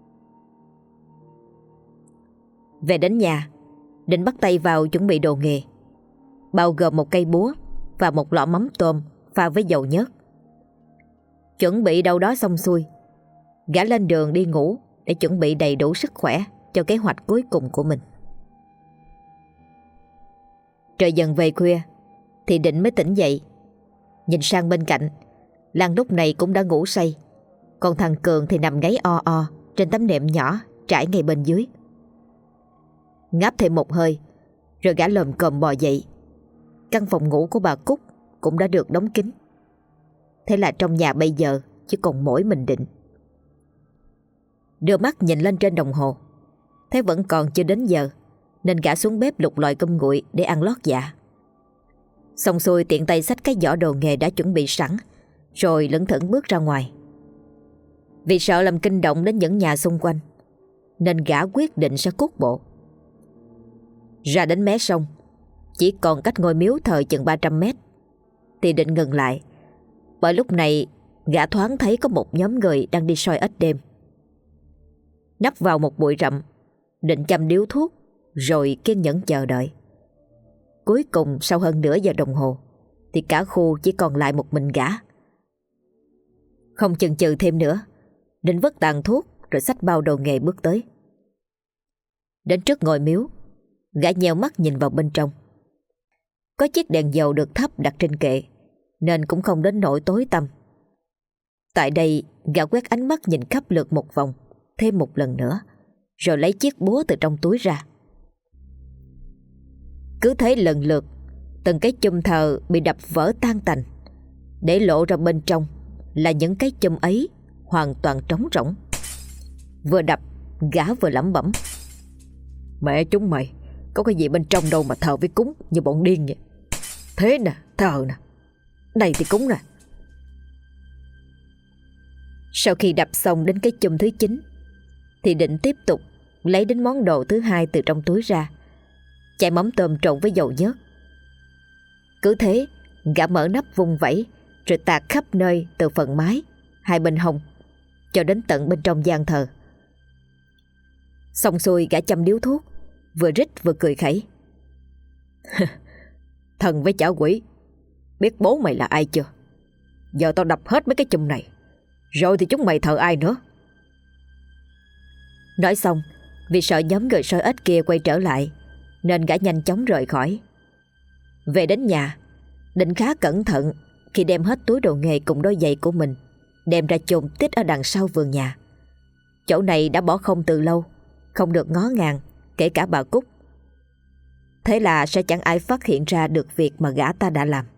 Về đến nhà, Định bắt tay vào chuẩn bị đồ nghề, bao gồm một cây búa và một lọ mắm tôm pha với dầu nhớt. Chuẩn bị đâu đó xong xuôi, gã lên đường đi ngủ để chuẩn bị đầy đủ sức khỏe cho kế hoạch cuối cùng của mình. Trời dần về khuya thì Định mới tỉnh dậy. Nhìn sang bên cạnh, Lan lúc này cũng đã ngủ say, còn thằng Cường thì nằm ngáy o o trên tấm nệm nhỏ trải ngay bên dưới. Ngáp thêm một hơi rồi gã lồm cồm bò dậy. Căn phòng ngủ của bà Cúc cũng đã được đóng kín. Thế là trong nhà bây giờ chỉ còn mỗi mình Định. Đưa mắt nhìn lên trên đồng hồ, thấy vẫn còn chưa đến giờ, nên gã xuống bếp lục lọi cơm nguội để ăn lót dạ. Xong xuôi tiện tay xách cái giỏ đồ nghề đã chuẩn bị sẵn, rồi lững thững bước ra ngoài. Vì sợ làm kinh động đến những nhà xung quanh, nên gã quyết định sẽ cút bộ. Ra đến mé sông, chỉ còn cách ngôi miếu thờ chừng 300 mét, thì Định ngừng lại, bởi lúc này gã thoáng thấy có một nhóm người đang đi soi ếch đêm. Nấp vào một bụi rậm, Định châm điếu thuốc rồi kiên nhẫn chờ đợi. Cuối cùng sau hơn nửa giờ đồng hồ thì cả khu chỉ còn lại một mình gã. Không chần chừ thêm nữa, Định vứt tàn thuốc rồi xách bao đồ nghề bước tới. Đến trước ngôi miếu, gã nheo mắt nhìn vào bên trong. Có chiếc đèn dầu được thắp đặt trên kệ, nên cũng không đến nỗi tối tăm. Tại đây, gã quét ánh mắt nhìn khắp lượt một vòng, thêm một lần nữa, rồi lấy chiếc búa từ trong túi ra. Cứ thế lần lượt, từng cái chum thờ bị đập vỡ tan tành, để lộ ra bên trong là những cái chum ấy hoàn toàn trống rỗng. Vừa đập, gã vừa lẩm bẩm: Mẹ chúng mày, có cái gì bên trong đâu mà thờ với cúng như bọn điên vậy. Thế nè, thờ nè, này thì cúng nè. Sau khi đập xong đến cái chum thứ 9 thì Định tiếp tục lấy đến món đồ thứ hai từ trong túi ra, chai mắm tôm trộn với dầu nhớt. Cứ thế Gã mở nắp vung vẩy rồi tạt khắp nơi, từ phần mái, hai bên hông cho đến tận bên trong gian thờ. Xong xuôi gã châm điếu thuốc, vừa rít vừa cười khẩy. Thần với chả quỷ, biết bố mày là ai chưa? Giờ tao đập hết mấy cái chùm này, rồi thì chúng mày thờ ai nữa? Nói xong, vì sợ nhóm người soi ếch kia quay trở lại, nên gã nhanh chóng rời khỏi. Về đến nhà, Định khá cẩn thận khi đem hết túi đồ nghề cùng đôi giày của mình đem ra chôn tít ở đằng sau vườn nhà. Chỗ này đã bỏ không từ lâu, không được ngó ngàng, kể cả bà Cúc. Thế là sẽ chẳng ai phát hiện ra được việc mà gã ta đã làm.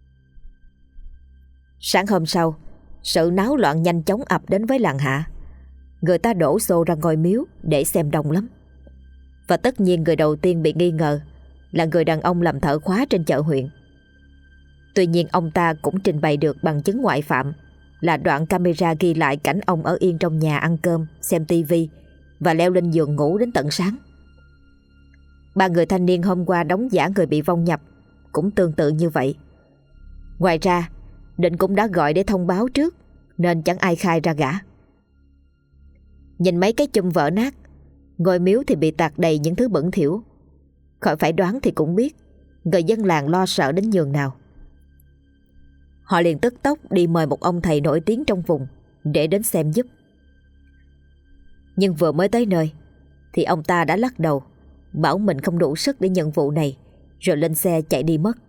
Sáng hôm sau, sự náo loạn nhanh chóng ập đến với làng Hạ. Người ta đổ xô ra ngôi miếu để xem đông lắm. Và tất nhiên người đầu tiên bị nghi ngờ là người đàn ông làm thợ khóa trên chợ huyện. Tuy nhiên ông ta cũng trình bày được bằng chứng ngoại phạm là đoạn camera ghi lại cảnh ông ở yên trong nhà ăn cơm, xem tivi và leo lên giường ngủ đến tận sáng. Ba người thanh niên hôm qua đóng giả người bị vong nhập cũng tương tự như vậy. Ngoài ra, Định cũng đã gọi để thông báo trước, nên chẳng ai khai ra gã. Nhìn mấy cái chum vỡ nát, ngôi miếu thì bị tạc đầy những thứ bẩn thỉu. Khỏi phải đoán thì cũng biết người dân làng lo sợ đến nhường nào. Họ liền tức tốc đi mời một ông thầy nổi tiếng trong vùng để đến xem giúp. Nhưng vừa mới tới nơi thì ông ta đã lắc đầu, bảo mình không đủ sức để nhận vụ này, rồi lên xe chạy đi mất.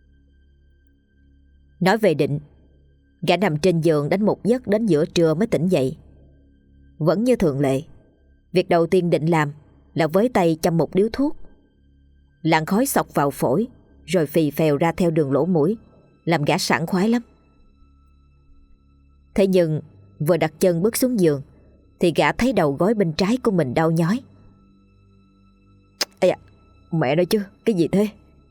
Nói về Định, gã nằm trên giường đánh một giấc đến giữa trưa mới tỉnh dậy. Vẫn như thường lệ, việc đầu tiên Định làm là với tay châm một điếu thuốc. Làn khói xộc vào phổi rồi phì phèo ra theo đường lỗ mũi, làm gã sảng khoái lắm. Thế nhưng vừa đặt chân bước xuống giường thì gã thấy đầu gối bên trái của mình đau nhói. Ây da, mẹ nói chứ, cái gì thế?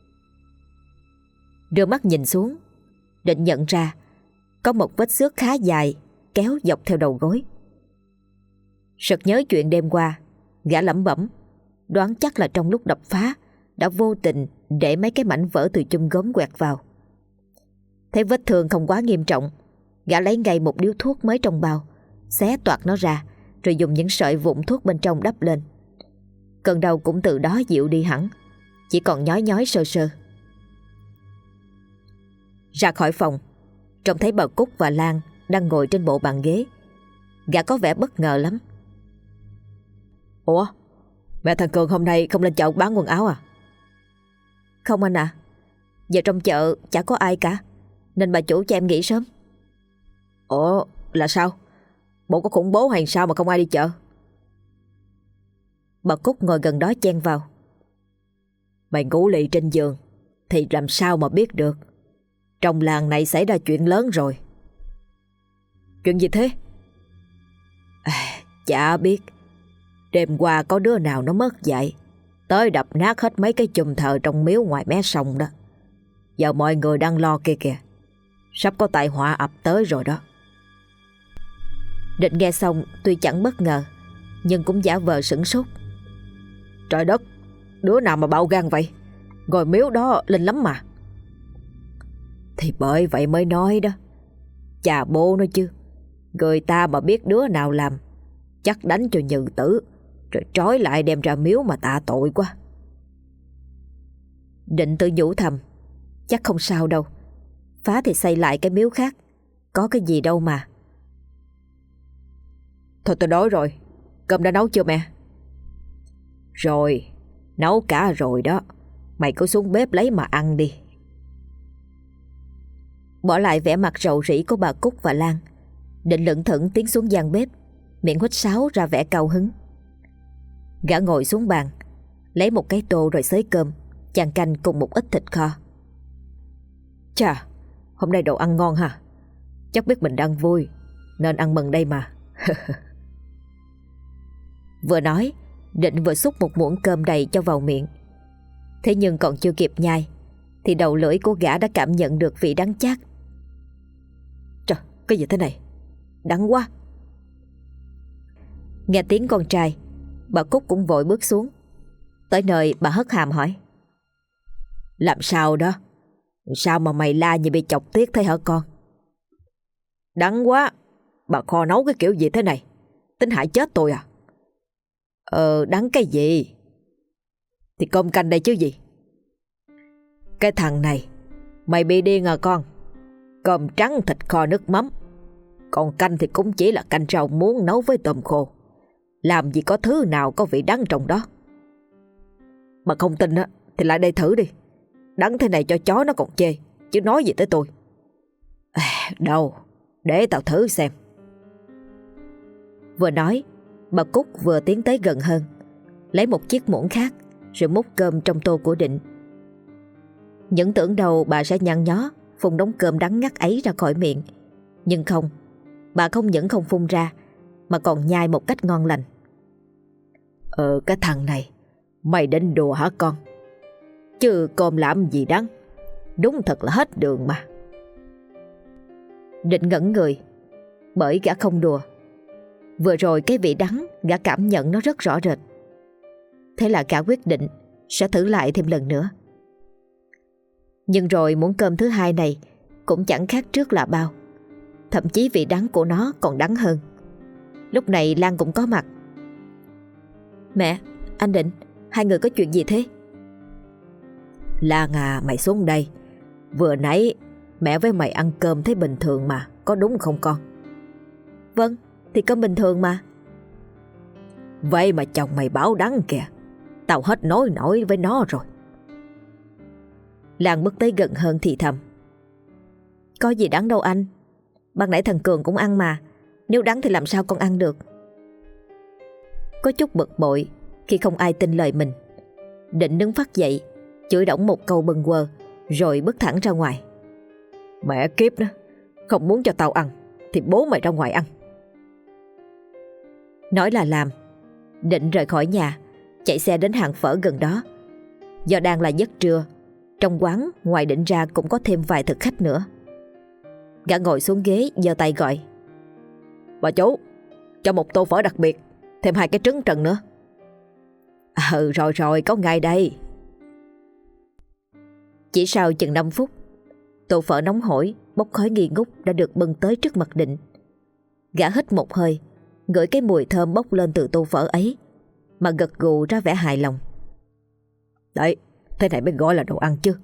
Đưa mắt nhìn xuống, Định nhận ra có một vết xước khá dài kéo dọc theo đầu gối. Sực nhớ chuyện đêm qua, gã lẩm bẩm, đoán chắc là trong lúc đập phá đã vô tình để mấy cái mảnh vỡ từ chum gốm quẹt vào. Thấy vết thương không quá nghiêm trọng, gã lấy ngay một điếu thuốc mới trong bao, xé toạc nó ra, rồi dùng những sợi vụn thuốc bên trong đắp lên. Cơn đau cũng từ đó dịu đi hẳn, chỉ còn nhói nhói sơ sơ. Ra khỏi phòng, trông thấy bà Cúc và Lan đang ngồi trên bộ bàn ghế. Gã có vẻ bất ngờ lắm. Ủa, mẹ thằng Cường hôm nay không lên chợ bán quần áo à? Không anh ạ. Giờ trong chợ chả có ai cả, nên bà chủ cho em nghỉ sớm. Ủa, là sao? Bộ có khủng bố hay sao mà không ai đi chợ? Bà Cúc ngồi gần đó chen vào. Mày ngủ lì trên giường thì làm sao mà biết được. Trong làng này xảy ra chuyện lớn rồi. Chuyện gì thế? Chả biết. Đêm qua có đứa nào nó mất dạy, tới đập nát hết mấy cái chùm thờ trong miếu ngoài mé sông đó. Giờ mọi người đang lo kia kìa, sắp có tai họa ập tới rồi đó. Định nghe xong tuy chẳng bất ngờ, nhưng cũng giả vờ sửng sốt. Trời đất, đứa nào mà bạo gan vậy? Ngôi miếu đó linh lắm mà. Thì bởi vậy mới nói đó, chà bố nói chứ, người ta mà biết đứa nào làm chắc đánh cho nhừ tử, rồi trói lại đem ra miếu mà tạ tội quá. Định tự nhủ thầm, chắc không sao đâu, phá thì xây lại cái miếu khác, có cái gì đâu mà. Thôi tôi đói rồi, cơm đã nấu chưa mẹ? Rồi, nấu cả rồi đó, mày cứ xuống bếp lấy mà ăn đi. Bỏ lại vẻ mặt rầu rĩ của bà Cúc và Lan, Định lững thững tiến xuống gian bếp, miệng huýt sáo ra vẻ cao hứng. Gã ngồi xuống bàn, lấy một cái tô rồi xới cơm, chan canh cùng một ít thịt kho. Chà, hôm nay đồ ăn ngon hả? Chắc biết mình đang vui nên ăn mừng đây mà. Vừa nói, Định vừa xúc một muỗng cơm đầy cho vào miệng. Thế nhưng còn chưa kịp nhai thì đầu lưỡi của gã đã cảm nhận được vị đắng chát. Trời, cái gì thế này? Đắng quá. Nghe tiếng con trai, bà Cúc cũng vội bước xuống. Tới nơi bà hất hàm hỏi. Làm sao đó? Sao mà mày la như bị chọc tiết thế hả con? Đắng quá. Bà kho nấu cái kiểu gì thế này? Tính hại chết tôi à? Đắng cái gì? Thì cơm canh đây chứ gì. Cái thằng này, mày bị điên à con? Cơm trắng thịt kho nước mắm, còn canh thì cũng chỉ là canh rau muống nấu với tôm khô. Làm gì có thứ nào có vị đắng trong đó. Mà không tin á thì lại đây thử đi. Đắng thế này cho chó nó còn chê, chứ nói gì tới tôi. Đâu, để tao thử xem. Vừa nói, bà Cúc vừa tiến tới gần hơn, lấy một chiếc muỗng khác rồi múc cơm trong tô của Định. Những tưởng đầu bà sẽ nhăn nhó phun đống cơm đắng ngắt ấy ra khỏi miệng, nhưng không. Bà không những không phun ra mà còn nhai một cách ngon lành. Cái thằng này, mày định đùa hả con? Chứ cơm làm gì đắng, đúng thật là hết đường mà. Định ngẩn người, bởi gã không đùa. Vừa rồi cái vị đắng gã cảm nhận nó rất rõ rệt. Thế là gã quyết định sẽ thử lại thêm lần nữa. Nhưng rồi muỗng cơm thứ hai này cũng chẳng khác trước là bao. Thậm chí vị đắng của nó còn đắng hơn. Lúc này Lan cũng có mặt. Mẹ, anh Định, hai người có chuyện gì thế? Lan à, mày xuống đây. Vừa nãy mẹ với mày ăn cơm thấy bình thường mà, có đúng không con? Vâng, thì cơm bình thường mà. Vậy mà chồng mày báo đắng kìa. Tao hết nói nổi với nó rồi. Lan bước tới gần hơn thì thầm. Có gì đắng đâu anh. Ban nãy thằng Cường cũng ăn mà. Nếu đắng thì làm sao con ăn được? Có chút bực bội khi không ai tin lời mình, Định đứng phát dậy, chửi đổng một câu bâng quơ, rồi bước thẳng ra ngoài. Mẹ kiếp đó, không muốn cho tao ăn thì bố mày ra ngoài ăn. Nói là làm. Định rời khỏi nhà, chạy xe đến hàng phở gần đó. Do đang là giấc trưa, trong quán ngoài Định ra cũng có thêm vài thực khách nữa. Gã ngồi xuống ghế giơ tay gọi. Bà chú, cho một tô phở đặc biệt, thêm 2 cái trứng trần nữa. Rồi có ngay đây. Chỉ sau chừng 5 phút, tô phở nóng hổi bốc khói nghi ngút đã được bưng tới trước mặt Định. Gã hít một hơi, ngửi cái mùi thơm bốc lên từ tô phở ấy mà gật gù ra vẻ hài lòng. Đấy, thế này mới gọi là đồ ăn chứ.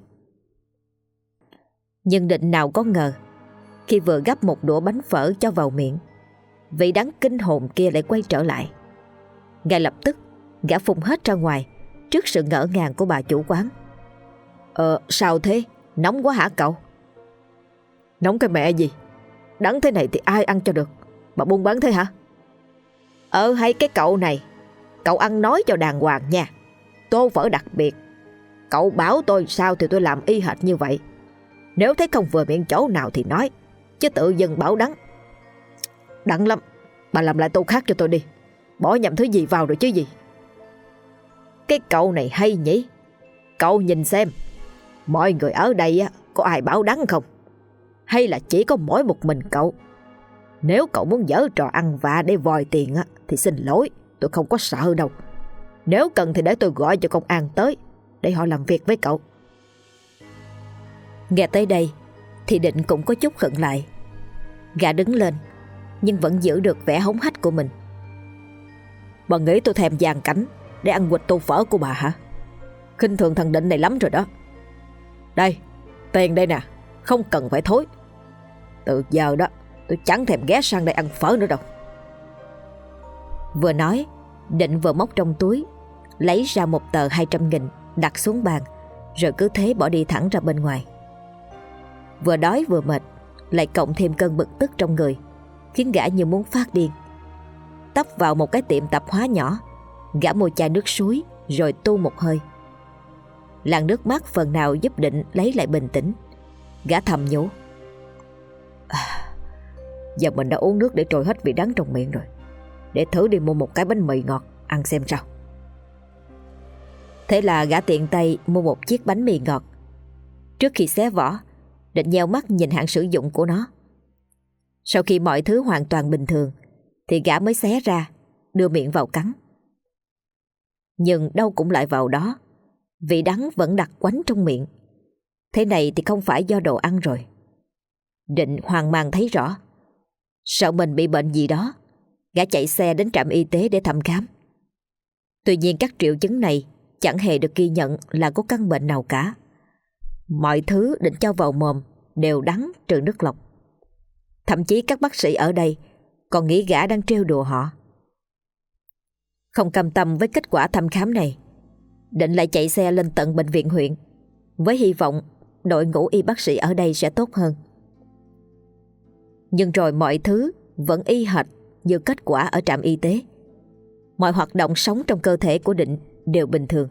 Nhưng Định nào có ngờ, khi vừa gắp một đũa bánh phở cho vào miệng, vị đắng kinh hồn kia lại quay trở lại. Ngay lập tức gã phun hết ra ngoài trước sự ngỡ ngàng của bà chủ quán. Sao thế? Nóng quá hả cậu? Nóng cái mẹ gì? Đắng thế này thì ai ăn cho được? Bà buôn bán thế hả? Hay cái cậu này, cậu ăn nói cho đàng hoàng nha. Tô phở đặc biệt, cậu bảo tôi sao thì tôi làm y hệt như vậy. Nếu thấy không vừa miệng chỗ nào thì nói, chứ tự dưng bảo đắng. Đắng lắm, bà làm lại tô khác cho tôi đi. Bỏ nhầm thứ gì vào rồi chứ gì. Cái cậu này hay nhỉ. Cậu nhìn xem, mọi người ở đây á, có ai bảo đắng không? Hay là chỉ có mỗi một mình cậu? Nếu cậu muốn giở trò ăn vạ để vòi tiền á, thì xin lỗi, tôi không có sợ đâu. Nếu cần thì để tôi gọi cho công an tới, để họ làm việc với cậu. Nghe tới đây thì Định cũng có chút khựng lại. Gã đứng lên, nhưng vẫn giữ được vẻ hống hách của mình. Bà nghĩ tôi thèm vàng cảnh để ăn quỵt tô phở của bà hả? Khinh thường thằng Định này lắm rồi đó. Đây, tiền đây nè, không cần phải thối. Từ giờ đó tôi chẳng thèm ghé sang đây ăn phở nữa đâu. Vừa nói, Định vừa móc trong túi lấy ra một tờ 200.000 đặt xuống bàn, rồi cứ thế bỏ đi thẳng ra bên ngoài. Vừa đói vừa mệt, lại cộng thêm cơn bực tức trong người, khiến gã như muốn phát điên. Tấp vào một cái tiệm tạp hóa nhỏ, gã mua chai nước suối rồi tu một hơi. Làn nước mắt phần nào giúp Định lấy lại bình tĩnh. Gã thầm nhủ, giờ mình đã uống nước để trôi hết vị đắng trong miệng rồi, để thử đi mua một cái bánh mì ngọt ăn xem sao. Thế là gã tiện tay mua một chiếc bánh mì ngọt. Trước khi xé vỏ, Định nheo mắt nhìn hạn sử dụng của nó. Sau khi mọi thứ hoàn toàn bình thường thì gã mới xé ra, đưa miệng vào cắn. Nhưng đâu cũng lại vào đó, vị đắng vẫn đặc quánh trong miệng. Thế này thì không phải do đồ ăn rồi. Định hoang mang thấy rõ. Sợ mình bị bệnh gì đó, gã chạy xe đến trạm y tế để thăm khám. Tuy nhiên các triệu chứng này chẳng hề được ghi nhận là có căn bệnh nào cả. Mọi thứ định cho vào mồm đều đắng trừ nước lọc. Thậm chí các bác sĩ ở đây còn nghĩ gã đang trêu đùa họ. Không cam tâm với kết quả thăm khám này, Định lại chạy xe lên tận bệnh viện huyện với hy vọng đội ngũ y bác sĩ ở đây sẽ tốt hơn. Nhưng rồi mọi thứ vẫn y hệt như kết quả ở trạm y tế. Mọi hoạt động sống trong cơ thể của Định đều bình thường.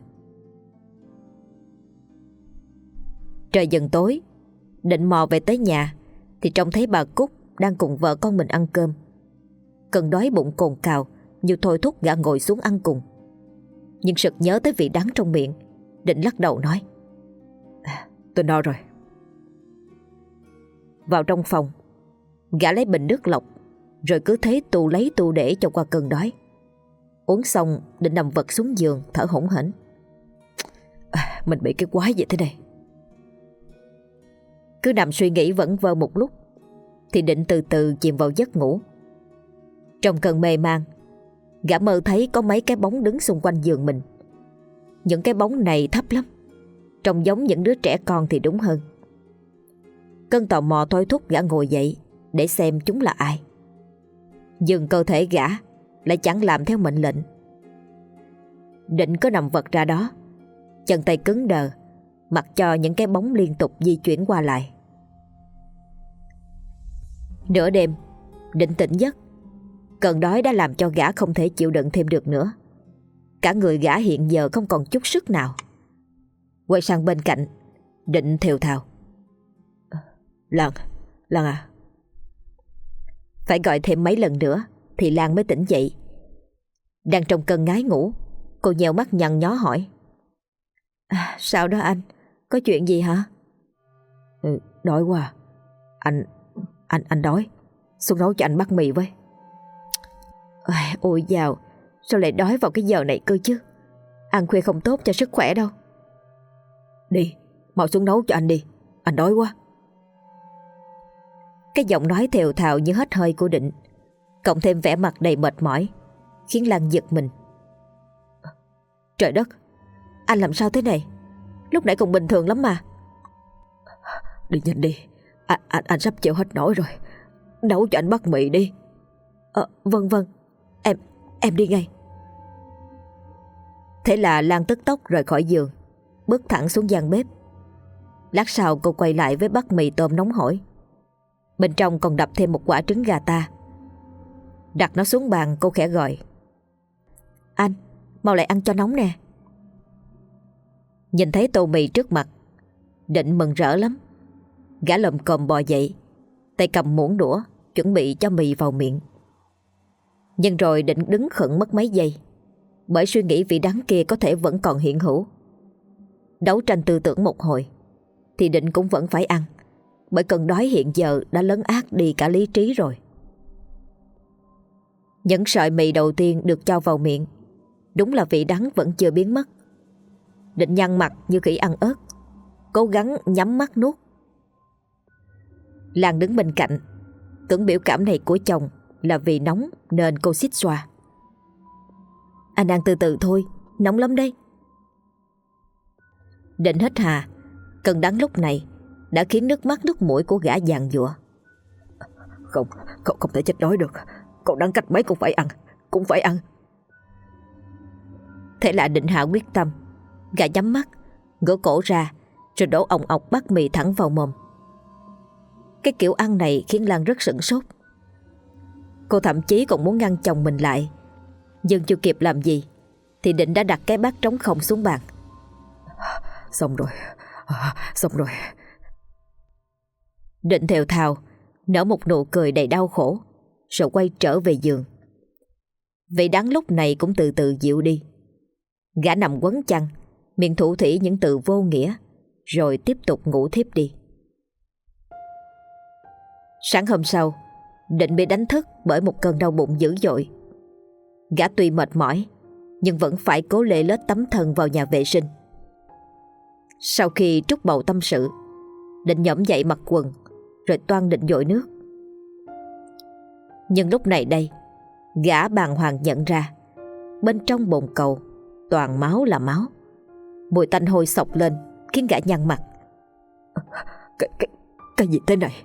Trời dần tối, Định mò về tới nhà thì trông thấy bà Cúc đang cùng vợ con mình ăn cơm. Cơn đói bụng cồn cào như thôi thúc gã ngồi xuống ăn cùng. Nhưng sực nhớ tới vị đắng trong miệng, Định lắc đầu nói: Tôi no rồi. Vào trong phòng, gã lấy bình nước lọc, rồi cứ thế tu lấy tu để cho qua cơn đói. Uống xong, Định nằm vật xuống giường thở hổn hển. Mình bị cái quái gì thế này? Cứ nằm suy nghĩ vẩn vơ một lúc thì Định từ từ chìm vào giấc ngủ. Trong cơn mê man, gã mơ thấy có mấy cái bóng đứng xung quanh giường mình. Những cái bóng này thấp lắm, trông giống những đứa trẻ con thì đúng hơn. Cơn tò mò thôi thúc gã ngồi dậy để xem chúng là ai. Nhưng cơ thể gã lại chẳng làm theo mệnh lệnh. Định có nằm vật ra đó, chân tay cứng đờ, mặc cho những cái bóng liên tục di chuyển qua lại. Nửa đêm, Định tỉnh giấc. Cơn đói đã làm cho gã không thể chịu đựng thêm được nữa. Cả người gã hiện giờ không còn chút sức nào. Quay sang bên cạnh, Định thều thào: Lan à. Phải gọi thêm mấy lần nữa thì Lan mới tỉnh dậy. Đang trong cơn ngái ngủ, cô nheo mắt nhăn nhó hỏi: Sao đó anh? Có chuyện gì hả? Đói quá. Anh đói. Xuống nấu cho anh bát mì với. Ôi dào, sao lại đói vào cái giờ này cơ chứ? Ăn khuya không tốt cho sức khỏe đâu. Đi, mau xuống nấu cho anh đi. Anh đói quá. Cái giọng nói thều thào như hết hơi của Định, cộng thêm vẻ mặt đầy mệt mỏi, khiến Lan giật mình. Trời đất, anh làm sao thế này? Lúc nãy còn bình thường lắm mà. Đi nhanh đi. Anh sắp chịu hết nổi rồi. Nấu cho anh bát mì đi. Vâng, em đi ngay. Thế là Lan tức tốc rời khỏi giường, bước thẳng xuống gian bếp. Lát sau cô quay lại với bát mì tôm nóng hổi. Bên trong còn đập thêm một quả trứng gà ta. Đặt nó xuống bàn, cô khẽ gọi: Anh, mau lại ăn cho nóng nè. Nhìn thấy tô mì trước mặt, Định mừng rỡ lắm. Gã lồm cồm bò dậy, tay cầm muỗng đũa chuẩn bị cho mì vào miệng. Nhưng rồi Định đứng khựng mất mấy giây, bởi suy nghĩ vị đắng kia có thể vẫn còn hiện hữu. Đấu tranh tư tưởng một hồi thì Định cũng vẫn phải ăn, bởi cơn đói hiện giờ đã lấn át đi cả lý trí rồi. Những sợi mì đầu tiên được cho vào miệng, đúng là vị đắng vẫn chưa biến mất. Định nhăn mặt như khỉ ăn ớt, cố gắng nhắm mắt nuốt. Lan đứng bên cạnh, tưởng biểu cảm này của chồng là vì nóng nên cô xích xoa: Anh ăn từ từ thôi, nóng lắm đây. Định hít hà, cơn đắng lúc này đã khiến nước mắt nước mũi của gã giàn giụa. Không thể chết đói được. Cậu đắng cách mấy cũng phải ăn. Thế là Định hạ quyết tâm. Gã nhắm mắt, ngửa cổ ra, rồi đổ ồng ọc bát mì thẳng vào mồm. Cái kiểu ăn này khiến Lan rất sửng sốt. Cô thậm chí còn muốn ngăn chồng mình lại, nhưng chưa kịp làm gì thì Định đã đặt cái bát trống không xuống bàn. Xong rồi. Định thều thào nở một nụ cười đầy đau khổ, rồi quay trở về giường. Vị đắng lúc này cũng từ từ dịu đi. Gã nằm quấn chăn, miệng thủ thỉ những từ vô nghĩa, rồi tiếp tục ngủ thiếp đi. Sáng hôm sau, Định bị đánh thức bởi một cơn đau bụng dữ dội. Gã tuy mệt mỏi nhưng vẫn phải cố lê lết tấm thân vào nhà vệ sinh. Sau khi trút bầu tâm sự định nhổm dậy mặc quần rồi toan định dội nước. Nhưng lúc này đây, gã bàng hoàng nhận ra bên trong bồn cầu toàn máu là máu. Mùi tanh hôi xộc lên khiến gã nhăn mặt. Cái gì thế này?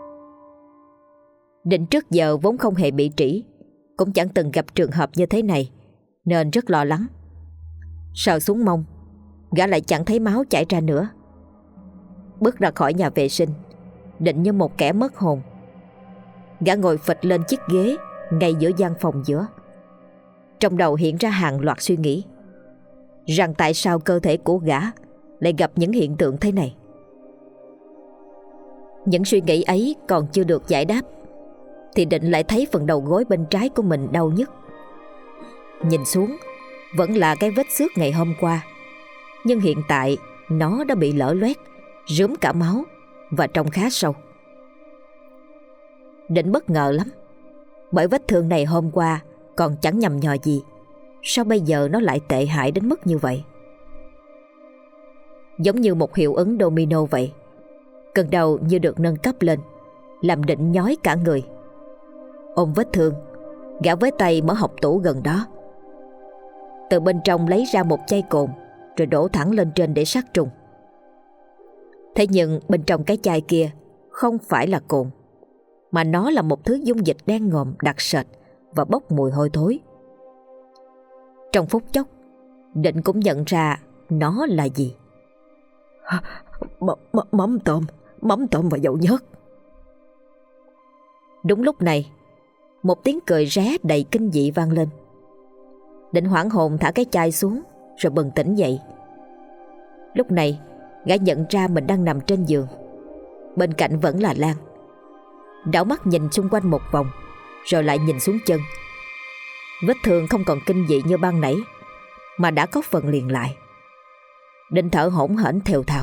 Định trước giờ vốn không hề bị trĩ, cũng chẳng từng gặp trường hợp như thế này, nên rất lo lắng. Sờ xuống mông, gã lại chẳng thấy máu chảy ra nữa. Bước ra khỏi nhà vệ sinh, Định như một kẻ mất hồn. Gã ngồi phịch lên chiếc ghế ngay giữa gian phòng giữa. Trong đầu hiện ra hàng loạt suy nghĩ rằng tại sao cơ thể của gã lại gặp những hiện tượng thế này. Những suy nghĩ ấy còn chưa được giải đáp thì Định lại thấy phần đầu gối bên trái của mình đau nhức. Nhìn xuống vẫn là cái vết xước ngày hôm qua, nhưng hiện tại nó đã bị lở loét, rướm cả máu và trông khá sâu. Định bất ngờ lắm, bởi vết thương này hôm qua còn chẳng nhầm nhò gì, sao bây giờ nó lại tệ hại đến mức như vậy? Giống như một hiệu ứng domino vậy. Cơn đau như được nâng cấp lên, làm Định nhói cả người. Ôm vết thương, gã với tay mở hộc tủ gần đó, từ bên trong lấy ra một chai cồn rồi đổ thẳng lên trên để sát trùng. Thế nhưng bên trong cái chai kia không phải là cồn, mà nó là một thứ dung dịch đen ngòm đặc sệt và bốc mùi hôi thối. Trong phút chốc, Định cũng nhận ra nó là gì. Mắm tôm và dầu nhớt. Đúng lúc này, một tiếng cười ré đầy kinh dị vang lên. Định hoảng hồn thả cái chai xuống rồi bừng tỉnh dậy. Lúc này, gã nhận ra mình đang nằm trên giường. Bên cạnh vẫn là Lan. Đảo mắt nhìn xung quanh một vòng, rồi lại nhìn xuống chân. Vết thương không còn kinh dị như ban nãy, mà đã có phần liền lại. Định thở hổn hển thều thào.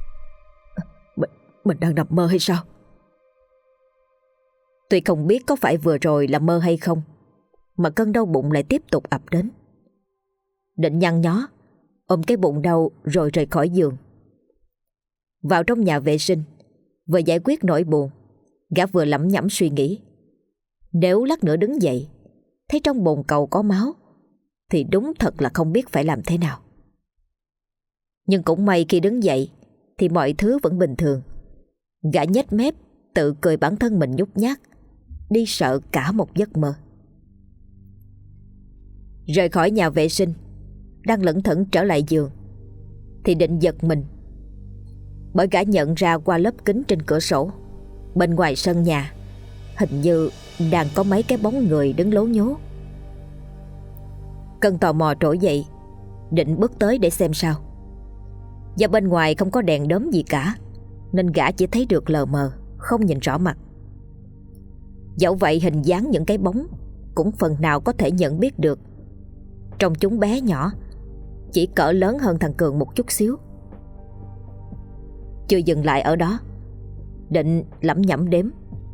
Mình đang nằm mơ hay sao? Tuy không biết có phải vừa rồi là mơ hay không, mà cơn đau bụng lại tiếp tục ập đến. Định nhăn nhó, ôm cái bụng đau rồi rời khỏi giường. Vào trong nhà vệ sinh, vừa giải quyết nỗi buồn, gã vừa lẩm nhẩm suy nghĩ. Nếu lát nữa đứng dậy, thấy trong bồn cầu có máu, thì đúng thật là không biết phải làm thế nào. Nhưng cũng may khi đứng dậy thì mọi thứ vẫn bình thường. Gã nhếch mép tự cười bản thân mình nhút nhát, đi sợ cả một giấc mơ. Rời khỏi nhà vệ sinh, đang lững thững trở lại giường thì Định giật mình, bởi gã nhận ra qua lớp kính trên cửa sổ, bên ngoài sân nhà hình như đang có mấy cái bóng người đứng lố nhố. Cơn tò mò trỗi dậy, Định bước tới để xem sao. Do bên ngoài không có đèn đóm gì cả, nên gã chỉ thấy được lờ mờ, không nhìn rõ mặt. Dẫu vậy hình dáng những cái bóng cũng phần nào có thể nhận biết được. Trông chúng bé nhỏ, chỉ cỡ lớn hơn thằng Cường một chút xíu. Chưa dừng lại ở đó, Định lẩm nhẩm đếm: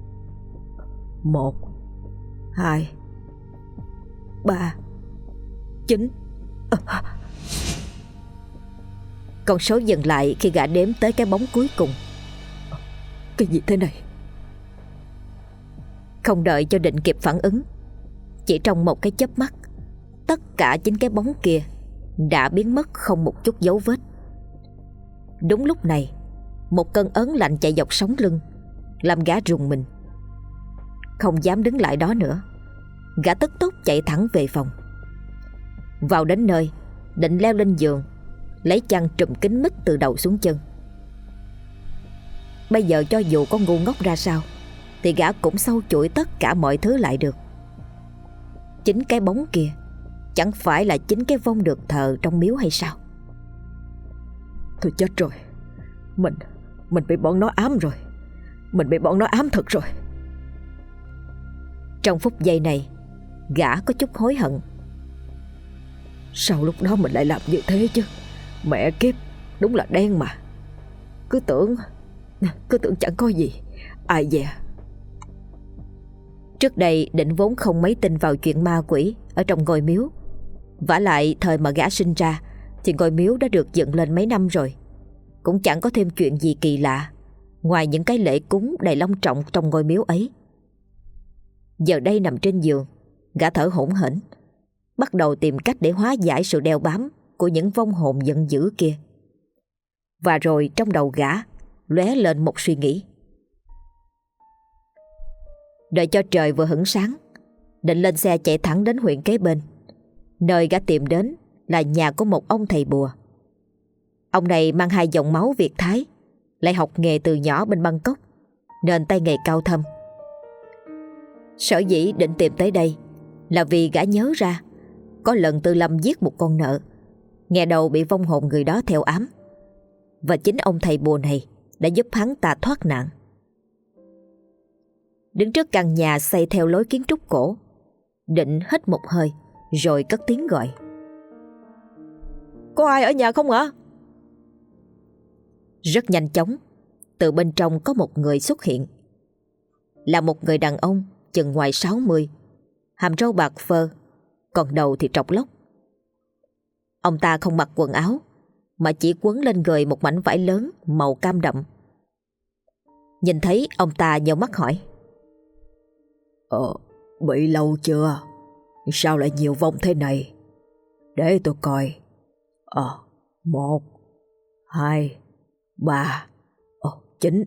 1, 2, 3, 9. Con số dừng lại khi gã đếm tới cái bóng cuối cùng. Cái gì thế này? Không đợi cho Định kịp phản ứng, chỉ trong một cái chớp mắt, tất cả 9 cái bóng kia đã biến mất không một chút dấu vết. Đúng lúc này, một cơn ớn lạnh chạy dọc sống lưng, làm gã rùng mình. Không dám đứng lại đó nữa, gã tức tốc chạy thẳng về phòng. Vào đến nơi, Định leo lên giường, lấy chăn trùm kín mít từ đầu xuống chân. Bây giờ cho dù có ngu ngốc ra sao thì gã cũng sâu chuỗi tất cả mọi thứ lại được. 9 cái bóng kia chẳng phải là 9 cái vong được thờ trong miếu hay sao? Thôi chết rồi. Mình bị bọn nó ám rồi. Mình bị bọn nó ám thật rồi. Trong phút giây này, gã có chút hối hận. Sao lúc đó mình lại làm như thế chứ? Mẹ kiếp, đúng là đen mà. Cứ tưởng chẳng có gì. Ai dè. Trước đây Định vốn không mấy tin vào chuyện ma quỷ ở trong ngôi miếu. Vả lại thời mà gã sinh ra thì ngôi miếu đã được dựng lên mấy năm rồi, cũng chẳng có thêm chuyện gì kỳ lạ ngoài những cái lễ cúng đầy long trọng trong ngôi miếu ấy. Giờ đây nằm trên giường, gã thở hổn hển, bắt đầu tìm cách để hóa giải sự đeo bám của những vong hồn giận dữ kia. Và rồi trong đầu gã lóe lên một suy nghĩ. Đợi cho trời vừa hửng sáng, định lên xe chạy thẳng đến huyện kế bên. Nơi gã tìm đến là nhà của một ông thầy bùa. Ông này mang hai dòng máu Việt Thái, lại học nghề từ nhỏ bên Bangkok, nên tay nghề cao thâm. Sở dĩ định tìm tới đây là vì gã nhớ ra có lần Tư Lâm giết một con nợ, nghe đầu bị vong hồn người đó theo ám, và chính ông thầy bùa này đã giúp hắn ta thoát nạn. Đứng trước căn nhà xây theo lối kiến trúc cổ, định hít một hơi rồi cất tiếng gọi. Có ai ở nhà không hả? Rất nhanh chóng, từ bên trong có một người xuất hiện. Là một người đàn ông chừng ngoài 60, hàm râu bạc phơ, còn đầu thì trọc lóc. Ông ta không mặc quần áo, mà chỉ quấn lên người một mảnh vải lớn màu cam đậm. Nhìn thấy ông ta nheo mắt hỏi. Bị lâu chưa? Sao lại nhiều vong thế này? Để tôi coi. 1, 2, 3, 9.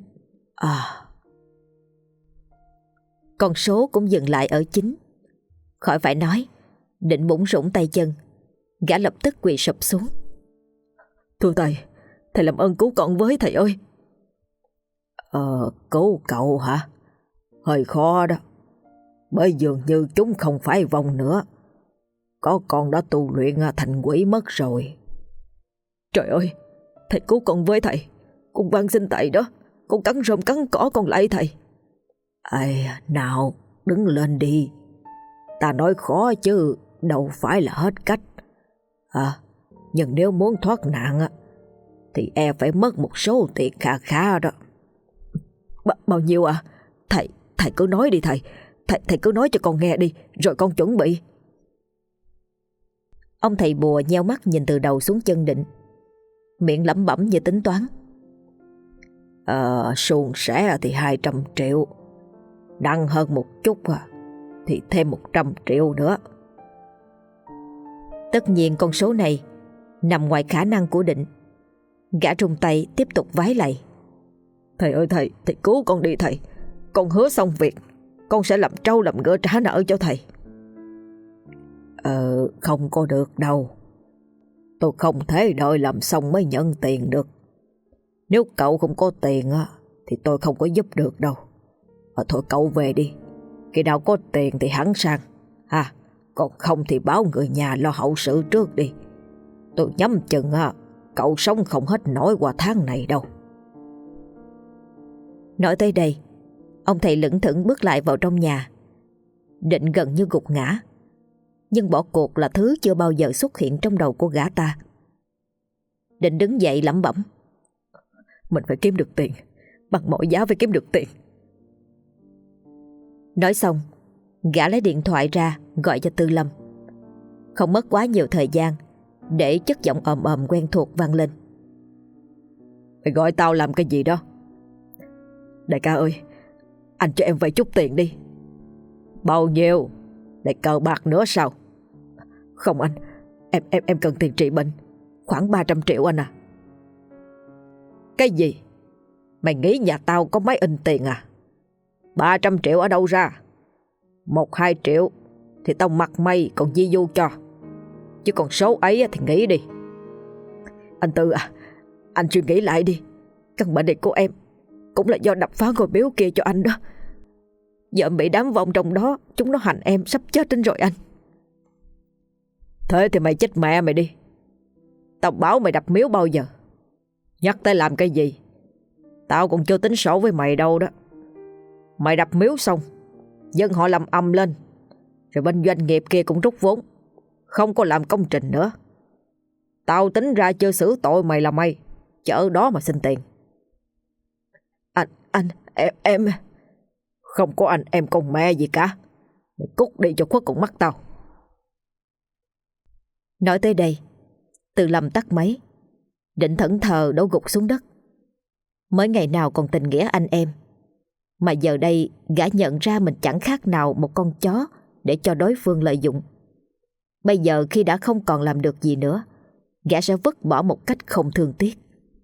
Con số cũng dừng lại ở 9. Khỏi phải nói, định bủn rủn tay chân, gã lập tức quỳ sụp xuống. Thưa thầy, thầy làm ơn cứu con với thầy ơi. Cứu cậu hả? Hơi khó đó, bởi dường như chúng không phải vong nữa. Có con đã tu luyện thành quỷ mất rồi. Trời ơi, thầy cứu con với thầy. Con van xin thầy đó, con cắn rơm cắn cỏ con lại thầy. Nào, đứng lên đi. Ta nói khó chứ đâu phải là hết cách. Nhưng nếu muốn thoát nạn thì phải mất một số tiền khá khá đó. Bao nhiêu à? Thầy cứ nói đi thầy. Thầy cứ nói cho con nghe đi, rồi con chuẩn bị. Ông thầy bùa nheo mắt nhìn từ đầu xuống chân Định, miệng lẩm bẩm như tính toán. Suôn sẻ thì 200 triệu. Nặng hơn một chút thì thêm 100 triệu nữa. Tất nhiên con số này nằm ngoài khả năng của Định. Gã rung tay tiếp tục vái lạy. Thầy ơi thầy cứu con đi thầy. Con hứa xong việc, con sẽ làm trâu làm ngựa trả nợ cho thầy. Không có được đâu. Tôi không thể đợi làm xong mới nhận tiền được. Nếu cậu không có tiền thì tôi không có giúp được đâu. Thôi cậu về đi. Khi nào có tiền thì hắn sang. Còn không thì báo người nhà lo hậu sự trước đi. Tôi nhắm chừng cậu sống không hết nổi qua tháng này đâu. Nói tới đây, ông thầy lững thững bước lại vào trong nhà. Định gần như gục ngã, nhưng bỏ cuộc là thứ chưa bao giờ xuất hiện trong đầu của gã ta. Định đứng dậy lẩm bẩm. Mình phải kiếm được tiền, bằng mọi giá phải kiếm được tiền. Nói xong, gã lấy điện thoại ra gọi cho Tư Lâm. Không mất quá nhiều thời gian để chất giọng ồm ồm quen thuộc vang lên. Mày gọi tao làm cái gì đó? Đại ca ơi, anh cho em vay chút tiền đi. Bao nhiêu? Lại cờ bạc nữa sao? Không anh, em cần tiền trị bệnh, khoảng 300 triệu anh à. Cái gì? Mày nghĩ nhà tao có máy in tiền à? 300 triệu ở đâu ra? 1-2 triệu thì tao mặc mày còn di du cho. Chứ còn số ấy thì nghĩ đi. Anh Tư à, anh suy nghĩ lại đi. Căn bệnh này của em cũng là do đập phá ngôi miếu kia cho anh đó. Giờ em bị đám vong trong đó, chúng nó hành em sắp chết đến rồi anh. Thế thì mày chết mẹ mày đi. Tao bảo mày đập miếu bao giờ? Nhắc tới làm cái gì? Tao còn chưa tính sổ với mày đâu đó. Mày đập miếu xong, dân họ làm ầm lên, rồi bên doanh nghiệp kia cũng rút vốn, không có làm công trình nữa. Tao tính ra chưa xử tội mày là mày, chở đó mà xin tiền. Em không có anh em con mẹ gì cả. Mày cút đi cho khuất con mắt tao. Nói tới đây, Tư Lâm tắt máy. Định thẫn thờ đổ gục xuống đất. Mới ngày nào còn tình nghĩa anh em, mà giờ đây gã nhận ra mình chẳng khác nào một con chó để cho đối phương lợi dụng. Bây giờ khi đã không còn làm được gì nữa, gã sẽ vứt bỏ một cách không thương tiếc.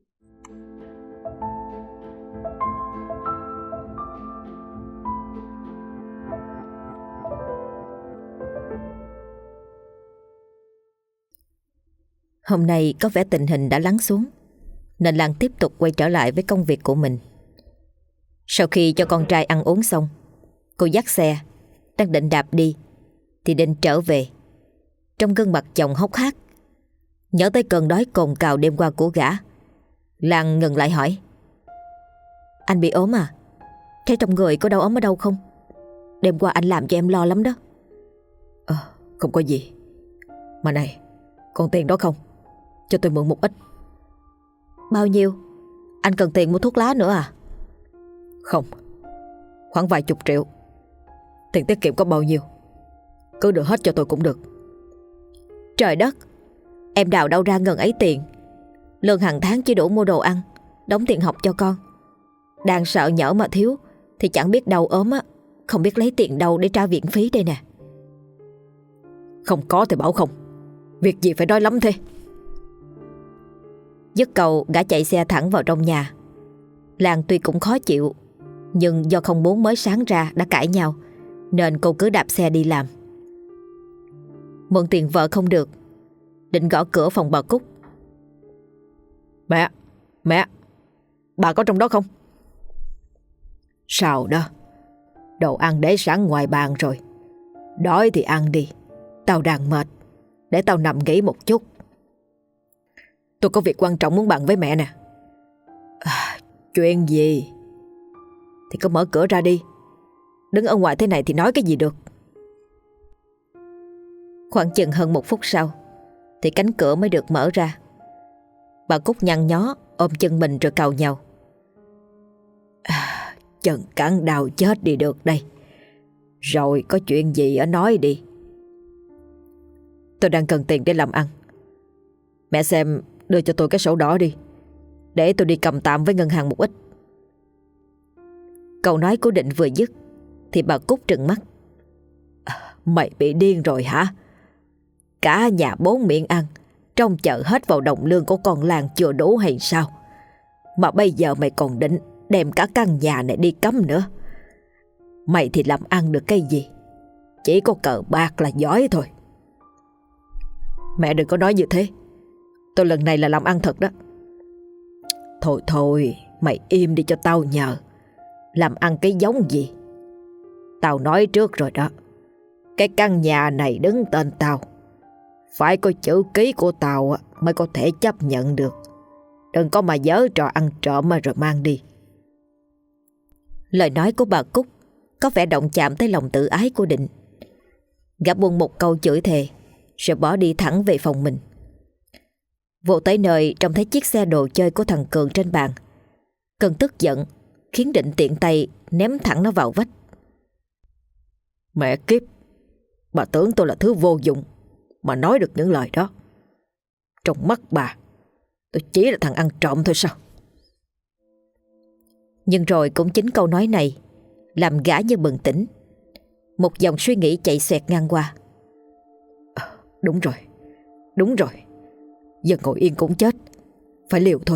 Hôm nay có vẻ tình hình đã lắng xuống, nên Lan tiếp tục quay trở lại với công việc của mình. Sau khi cho con trai ăn uống xong, cô dắt xe, đang định đạp đi thì Định trở về. Trong gương mặt chồng hốc hác, nhớ tới cơn đói cồn cào đêm qua của gã, Lan ngừng lại hỏi: "Anh bị ốm à? Thấy trong người có đau ốm ở đâu không? Đêm qua anh làm cho em lo lắm đó." Không có gì. Mà này, còn tiền đó không? Cho tôi mượn một ít. Bao nhiêu? Anh cần tiền mua thuốc lá nữa à? Không, khoảng vài chục triệu. Tiền tiết kiệm có bao nhiêu, cứ đưa hết cho tôi cũng được. Trời đất, em đào đâu ra ngần ấy tiền? Lương hàng tháng chỉ đủ mua đồ ăn, đóng tiền học cho con. Đang sợ nhỡ mà thiếu thì chẳng biết đau ốm á, không biết lấy tiền đâu để trả viện phí đây nè. Không có thì bảo không. Việc gì phải nói lắm thế? Dứt câu, gã chạy xe thẳng vào trong nhà. Lan tuy cũng khó chịu, nhưng do không muốn mới sáng ra đã cãi nhau, nên cô cứ đạp xe đi làm. Mượn tiền vợ không được, định gõ cửa phòng bà Cúc. Mẹ, bà có trong đó không? Sao đó? Đồ ăn để sẵn ngoài bàn rồi. Đói thì ăn đi. Tao đang mệt, để tao nằm nghỉ một chút. Tôi có việc quan trọng muốn bàn với mẹ nè. Chuyện gì? Thì cứ mở cửa ra đi. Đứng ở ngoài thế này thì nói cái gì được. Khoảng chừng hơn 1 phút sau thì cánh cửa mới được mở ra. Bà Cúc nhăn nhó ôm chân mình rồi càu nhau. Chân cẳng đau chết đi được đây. Rồi có chuyện gì ở nói đi. Tôi đang cần tiền để làm ăn. Mẹ xem đưa cho tôi cái sổ đỏ đi, để tôi đi cầm tạm với ngân hàng một ít. Câu nói của Định vừa dứt thì bà Cúc trừng mắt. Mày bị điên rồi hả? Cả nhà 4 miệng ăn, trông chờ hết vào đồng lương của con Lan chưa đủ hay sao? Mà bây giờ mày còn định đem cả căn nhà này đi cấm nữa. Mày thì làm ăn được cái gì? Chỉ có cờ bạc là giỏi thôi. Mẹ đừng có nói như thế. Tôi lần này là làm ăn thật đó. Thôi, mày im đi cho tao nhờ. Làm ăn cái giống gì? Tao nói trước rồi đó. Cái căn nhà này đứng tên tao. Phải có chữ ký của tao mới có thể chấp nhận được. Đừng có mà giở trò ăn trộm mà rồi mang đi. Lời nói của bà Cúc có vẻ động chạm tới lòng tự ái của Định. Gã buông một câu chửi thề rồi bỏ đi thẳng về phòng mình. Vô tới nơi trông thấy chiếc xe đồ chơi của thằng Cường trên bàn. Cơn tức giận khiến Định tiện tay ném thẳng nó vào vách. Mẹ kiếp, bà tưởng tôi là thứ vô dụng mà nói được những lời đó. Trong mắt bà, tôi chỉ là thằng ăn trộm thôi sao? Nhưng rồi cũng chính câu nói này làm gã như bừng tỉnh. Một dòng suy nghĩ chạy xoẹt ngang qua. Đúng rồi. Giờ ngồi yên cũng chết. Phải liều thôi.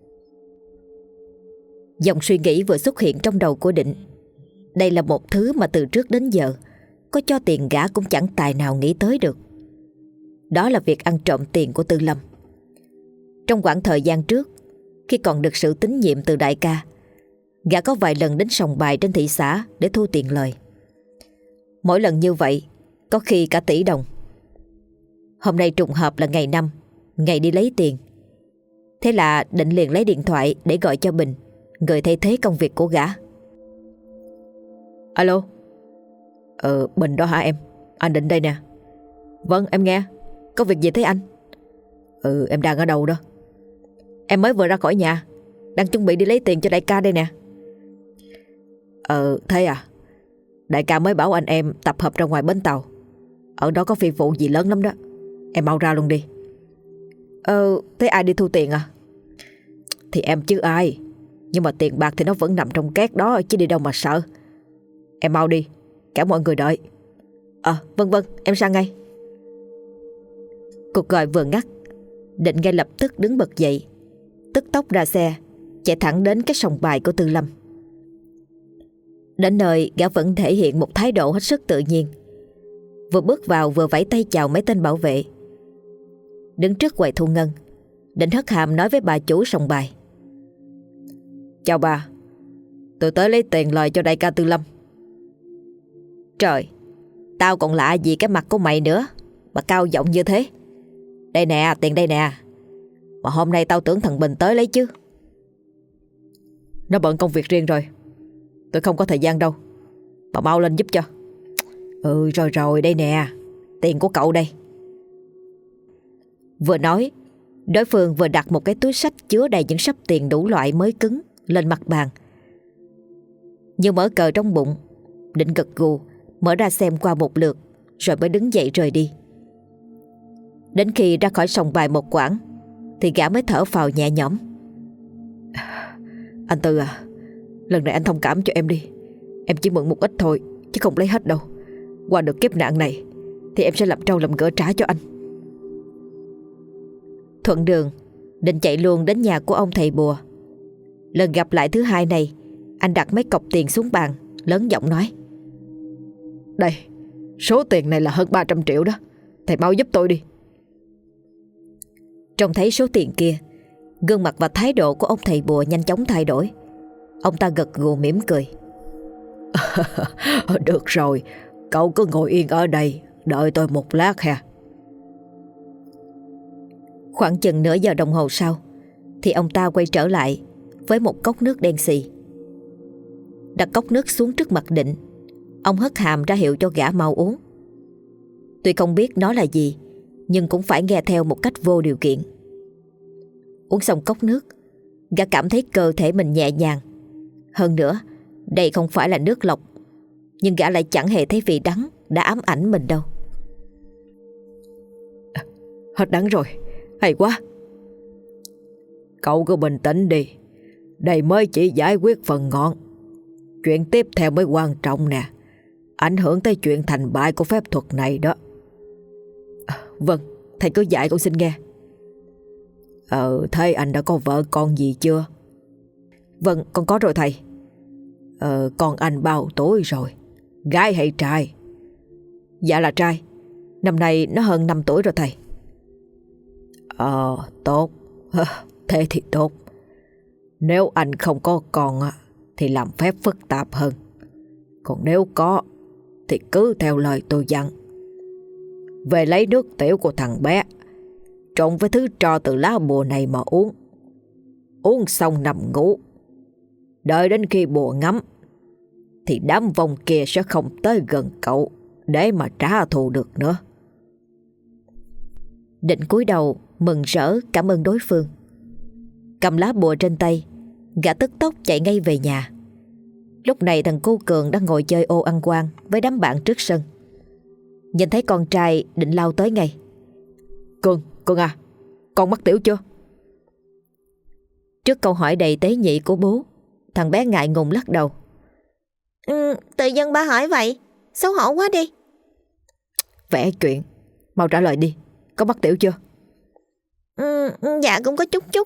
Dòng suy nghĩ vừa xuất hiện trong đầu của Định. Đây là một thứ mà từ trước đến giờ có cho tiền gã cũng chẳng tài nào nghĩ tới được. Đó là việc ăn trộm tiền của Tư Lâm. Trong quãng thời gian trước, khi còn được sự tín nhiệm từ đại ca, gã có vài lần đến sòng bài trên thị xã để thu tiền lời. Mỗi lần như vậy có khi cả tỷ đồng. Hôm nay trùng hợp là ngày 5, ngày đi lấy tiền. Thế là Định liền lấy điện thoại để gọi cho Bình, người thay thế công việc của gã. Alo. Bình đó hả em? Anh Định đây nè. Vâng, em nghe. Có việc gì thế anh? Em đang ở đâu đó? Em mới vừa ra khỏi nhà, đang chuẩn bị đi lấy tiền cho đại ca đây nè. Thế à? Đại ca mới bảo anh em tập hợp ra ngoài bến tàu. Ở đó có phi vụ gì lớn lắm đó. Em mau ra luôn đi. Thế ai đi thu tiền à? Thì em chứ ai. Nhưng mà tiền bạc thì nó vẫn nằm trong két đó chứ đi đâu mà sợ. Em mau đi, cả mọi người đợi. Vâng, em sang ngay. Cuộc gọi vừa ngắt, Định ngay lập tức đứng bật dậy, tức tốc ra xe, chạy thẳng đến cái sòng bài của Tư Lâm. Đến nơi, gã vẫn thể hiện một thái độ hết sức tự nhiên. Vừa bước vào vừa vẫy tay chào mấy tên bảo vệ. Đứng trước quầy thu ngân, Định hất hàm nói với bà chủ sòng bài: Chào bà, tôi tới lấy tiền lời cho đại ca Tư Lâm. Trời, tao còn lạ gì cái mặt của mày nữa mà cao giọng như thế. Đây nè, tiền đây nè. Mà hôm nay tao tưởng thằng Bình tới lấy chứ. Nó bận công việc riêng rồi, tôi không có thời gian đâu. Bà mau lên giúp cho. Rồi đây nè, tiền của cậu đây. Vừa nói, đối phương vừa đặt một cái túi xách chứa đầy những sắp tiền đủ loại mới cứng lên mặt bàn. Như mở cờ trong bụng, Định gật gù mở ra xem qua một lượt rồi mới đứng dậy rời đi. Đến khi ra khỏi sòng bài một quãng thì gã mới thở phào nhẹ nhõm. Anh Tư à, lần này anh thông cảm cho em đi. Em chỉ mượn một ít thôi chứ không lấy hết đâu. Qua được kiếp nạn này thì em sẽ làm trâu làm gỡ trả cho anh. Thuận đường, Định chạy luôn đến nhà của ông thầy bùa. Lần gặp lại thứ hai này, anh đặt mấy cọc tiền xuống bàn, lớn giọng nói: Đây, số tiền này là hơn 300 triệu đó. Thầy mau giúp tôi đi. Trông thấy số tiền kia, gương mặt và thái độ của ông thầy bùa nhanh chóng thay đổi. Ông ta gật gù mỉm cười. Được rồi, cậu cứ ngồi yên ở đây, đợi tôi một lát ha. Khoảng chừng nửa giờ đồng hồ sau thì ông ta quay trở lại với một cốc nước đen xì. Đặt cốc nước xuống trước mặt Định, ông hất hàm ra hiệu cho gã mau uống. Tuy không biết nó là gì, nhưng cũng phải nghe theo một cách vô điều kiện. Uống xong cốc nước, gã cảm thấy cơ thể mình nhẹ nhàng. Hơn nữa, đây không phải là nước lọc, nhưng gã lại chẳng hề thấy vị đắng đã ám ảnh mình đâu. Hết đắng rồi, hay quá. Cậu cứ bình tĩnh đi, đây mới chỉ giải quyết phần ngọn. Chuyện tiếp theo mới quan trọng nè, ảnh hưởng tới chuyện thành bại của phép thuật này đó. Vâng, thầy cứ dạy con xin nghe. Thế anh đã có vợ con gì chưa? Vâng, con có rồi thầy. Con anh bao tuổi rồi, gái hay trai? Dạ là trai, năm nay nó hơn 5 tuổi rồi thầy. Tốt. Thế thì tốt. Nếu anh không có con thì làm phép phức tạp hơn. Còn nếu có thì cứ theo lời tôi dặn. Về lấy nước tiểu của thằng bé, trộn với thứ tro từ lá bùa này mà uống. Uống xong nằm ngủ. Đợi đến khi bùa ngắm thì đám vong kia sẽ không tới gần cậu để mà trả thù được nữa. Định cúi đầu mừng rỡ cảm ơn đối phương. Cầm lá bùa trên tay, gã tức tốc chạy ngay về nhà. Lúc này thằng cô Cường đang ngồi chơi ô ăn quan với đám bạn trước sân. Nhìn thấy con trai, Định lao tới ngay. Cường à, con mắc tiểu chưa? Trước câu hỏi đầy tế nhị của bố, thằng bé ngại ngùng lắc đầu. Tự dưng ba hỏi vậy, xấu hổ quá đi. Vẽ chuyện, mau trả lời đi, có mắc tiểu chưa? Dạ cũng có chút.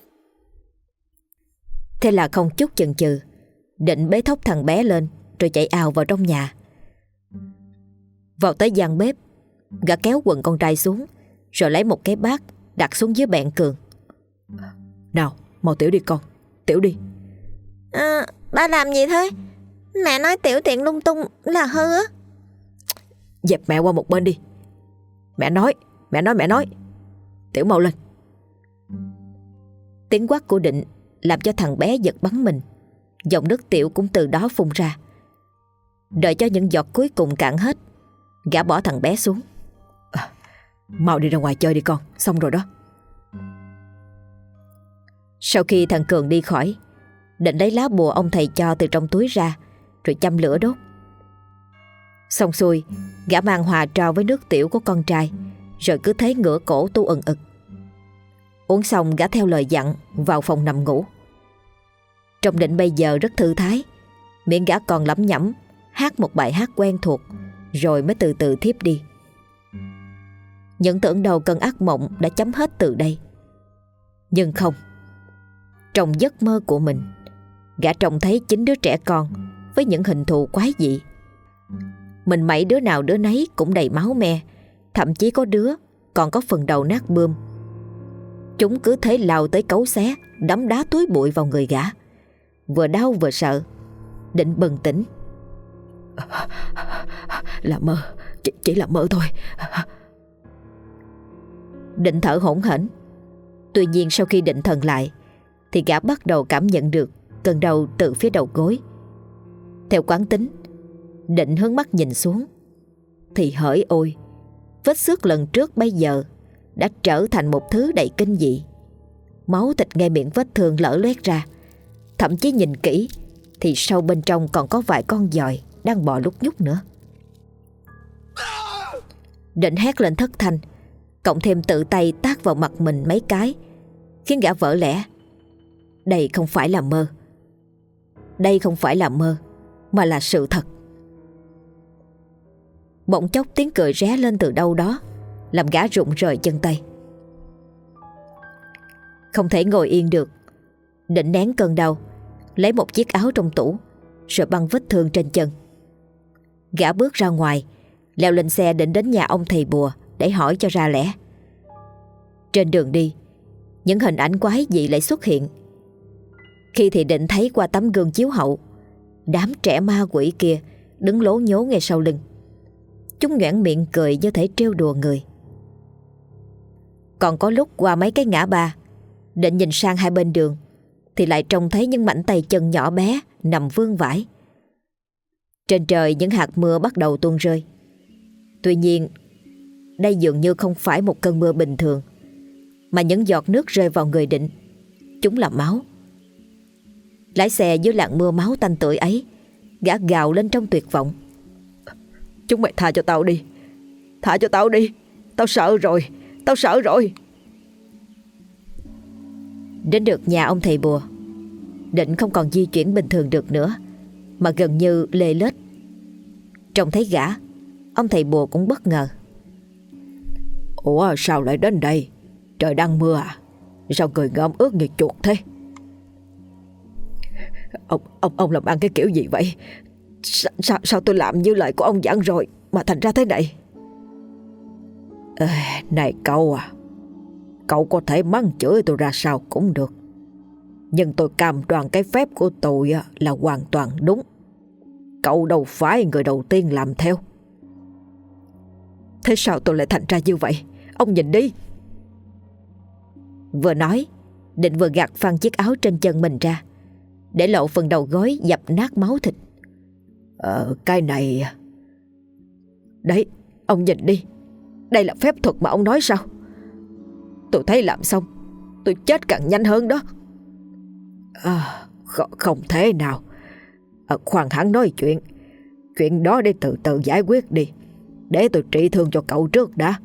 Thế là không chút chần chừ, Định bế thốc thằng bé lên rồi chạy ào vào trong nhà. Vào tới gian bếp, gã kéo quần con trai xuống rồi lấy một cái bát đặt xuống dưới bẹn Cường. Nào, mau tiểu đi con, tiểu đi. Ba làm gì thế? Mẹ nói tiểu tiện lung tung là hư á. Dẹp mẹ qua một bên đi. Mẹ nói. Tiểu mau lên. Tiếng quát của Định làm cho thằng bé giật bắn mình. Dòng nước tiểu cũng từ đó phun ra. Đợi cho những giọt cuối cùng cạn hết, gã bỏ thằng bé xuống. Mau đi ra ngoài chơi đi con, xong rồi đó. Sau khi thằng Cường đi khỏi, Định lấy lá bùa ông thầy cho từ trong túi ra rồi châm lửa đốt. Xong xuôi, gã mang hòa trao với nước tiểu của con trai, rồi cứ thế ngửa cổ tu ừng ực. Uống xong, gã theo lời dặn vào phòng nằm ngủ. Trong Định bây giờ rất thư thái, miệng gã còn lẩm nhẩm hát một bài hát quen thuộc, rồi mới từ từ thiếp đi. Những tưởng đầu cơn ác mộng đã chấm hết từ đây. Nhưng không. Trong giấc mơ của mình, gã trông thấy 9 đứa trẻ con với những hình thù quái dị. Mình mẩy đứa nào đứa nấy cũng đầy máu me, thậm chí có đứa còn có phần đầu nát bươm. Chúng cứ thế lao tới cấu xé, đấm đá túi bụi vào người gã. Vừa đau vừa sợ. Định bừng tỉnh. Là mơ, chỉ là mơ thôi. Định thở hổn hển. Tuy nhiên sau khi định thần lại thì gã bắt đầu cảm nhận được cơn đau từ phía đầu gối. Theo quán tính, Định hướng mắt nhìn xuống thì hỡi ôi, vết xước lần trước bây giờ đã trở thành một thứ đầy kinh dị. Máu thịt ngay miệng vết thương lở loét ra. Thậm chí nhìn kỹ thì sâu bên trong còn có vài con giòi đang bò lúc nhúc nữa. Định hét lên thất thanh, cộng thêm tự tay tát vào mặt mình mấy cái, khiến gã vỡ lẽ. Đây không phải là mơ. Đây không phải là mơ, mà là sự thật. Bỗng chốc tiếng cười ré lên từ đâu đó, làm gã rụng rời chân tay. Không thể ngồi yên được, Định nén cơn đau, lấy một chiếc áo trong tủ rồi băng vết thương trên chân. Gã bước ra ngoài, leo lên xe định đến nhà ông thầy bùa để hỏi cho ra lẽ. Trên đường đi, những hình ảnh quái dị lại xuất hiện. Khi thì Định thấy qua tấm gương chiếu hậu, đám trẻ ma quỷ kia đứng lố nhố ngay sau lưng. Chúng nhoẻn miệng cười như thể trêu đùa người. Còn có lúc qua mấy cái ngã ba, Định nhìn sang hai bên đường thì lại trông thấy những mảnh tay chân nhỏ bé nằm vương vãi. Trên trời những hạt mưa bắt đầu tuôn rơi. Tuy nhiên, đây dường như không phải một cơn mưa bình thường, mà những giọt nước rơi vào người Định, chúng là máu. Lái xe dưới làn mưa máu tanh tưởi ấy, gã gào lên trong tuyệt vọng. Chúng mày tha cho tao đi. Tha cho tao đi. Tao sợ rồi. Tao sợ rồi. Đến được nhà ông thầy bùa, Định không còn di chuyển bình thường được nữa, mà gần như lê lết. Trông thấy gã, ông thầy bùa cũng bất ngờ. Ủa sao lại đến đây? Trời đang mưa à? Sao người ngợm ướt như chuột thế? Ông làm ăn cái kiểu gì vậy? Sao tôi làm như lời của ông dặn rồi mà thành ra thế này? Này cậu à, cậu có thể mắng chửi tôi ra sao cũng được, nhưng tôi cam đoan cái phép của tôi là hoàn toàn đúng. Cậu đâu phải người đầu tiên làm theo. Thế sao tôi lại thành ra như vậy? Ông nhìn đi. Vừa nói, Định vừa gạt phăng chiếc áo trên chân mình ra, để lộ phần đầu gối dập nát máu thịt. Cái này... Đấy, ông nhìn đi. Đây là phép thuật mà ông nói sao? Tôi thấy làm xong tôi chết càng nhanh hơn đó. Không thể nào. Khoan hẳn nói chuyện. Chuyện đó để từ từ giải quyết đi. Để tôi trị thương cho cậu trước đã.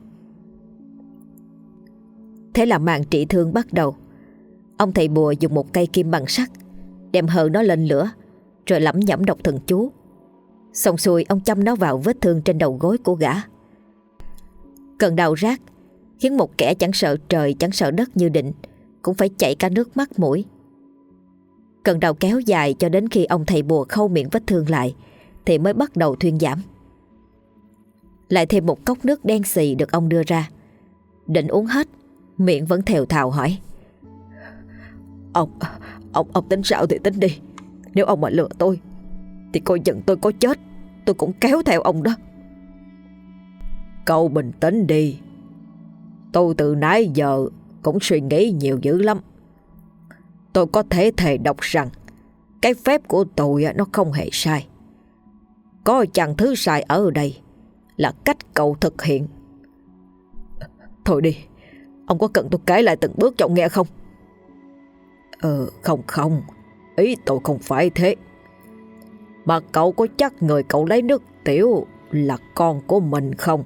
Thế là màn trị thương bắt đầu. Ông thầy bùa dùng một cây kim bằng sắt đem hờ nó lên lửa, rồi lẩm nhẩm đọc thần chú. Xong xuôi ông châm nó vào vết thương trên đầu gối của gã. Cơn đau rát khiến một kẻ chẳng sợ trời chẳng sợ đất như Định cũng phải chảy cả nước mắt mũi. Cơn đau kéo dài cho đến khi ông thầy bùa khâu miệng vết thương lại thì mới bắt đầu thuyên giảm. Lại thêm một cốc nước đen xì được ông đưa ra. Định uống hết, miệng vẫn thều thào hỏi. Ông tính sao thì tính đi. Nếu ông mà lừa tôi thì coi chừng tôi có chết tôi cũng kéo theo ông đó. Cậu bình tĩnh đi. Tôi từ nãy giờ cũng suy nghĩ nhiều dữ lắm. Tôi có thể thề độc rằng cái phép của tôi nó không hề sai. Có chăng thứ sai ở đây là cách cậu thực hiện. Thôi đi, ông có cần tôi kể lại từng bước cho ông nghe không? Không, ý tôi không phải thế. Mà cậu có chắc người cậu lấy nước tiểu là con của mình không?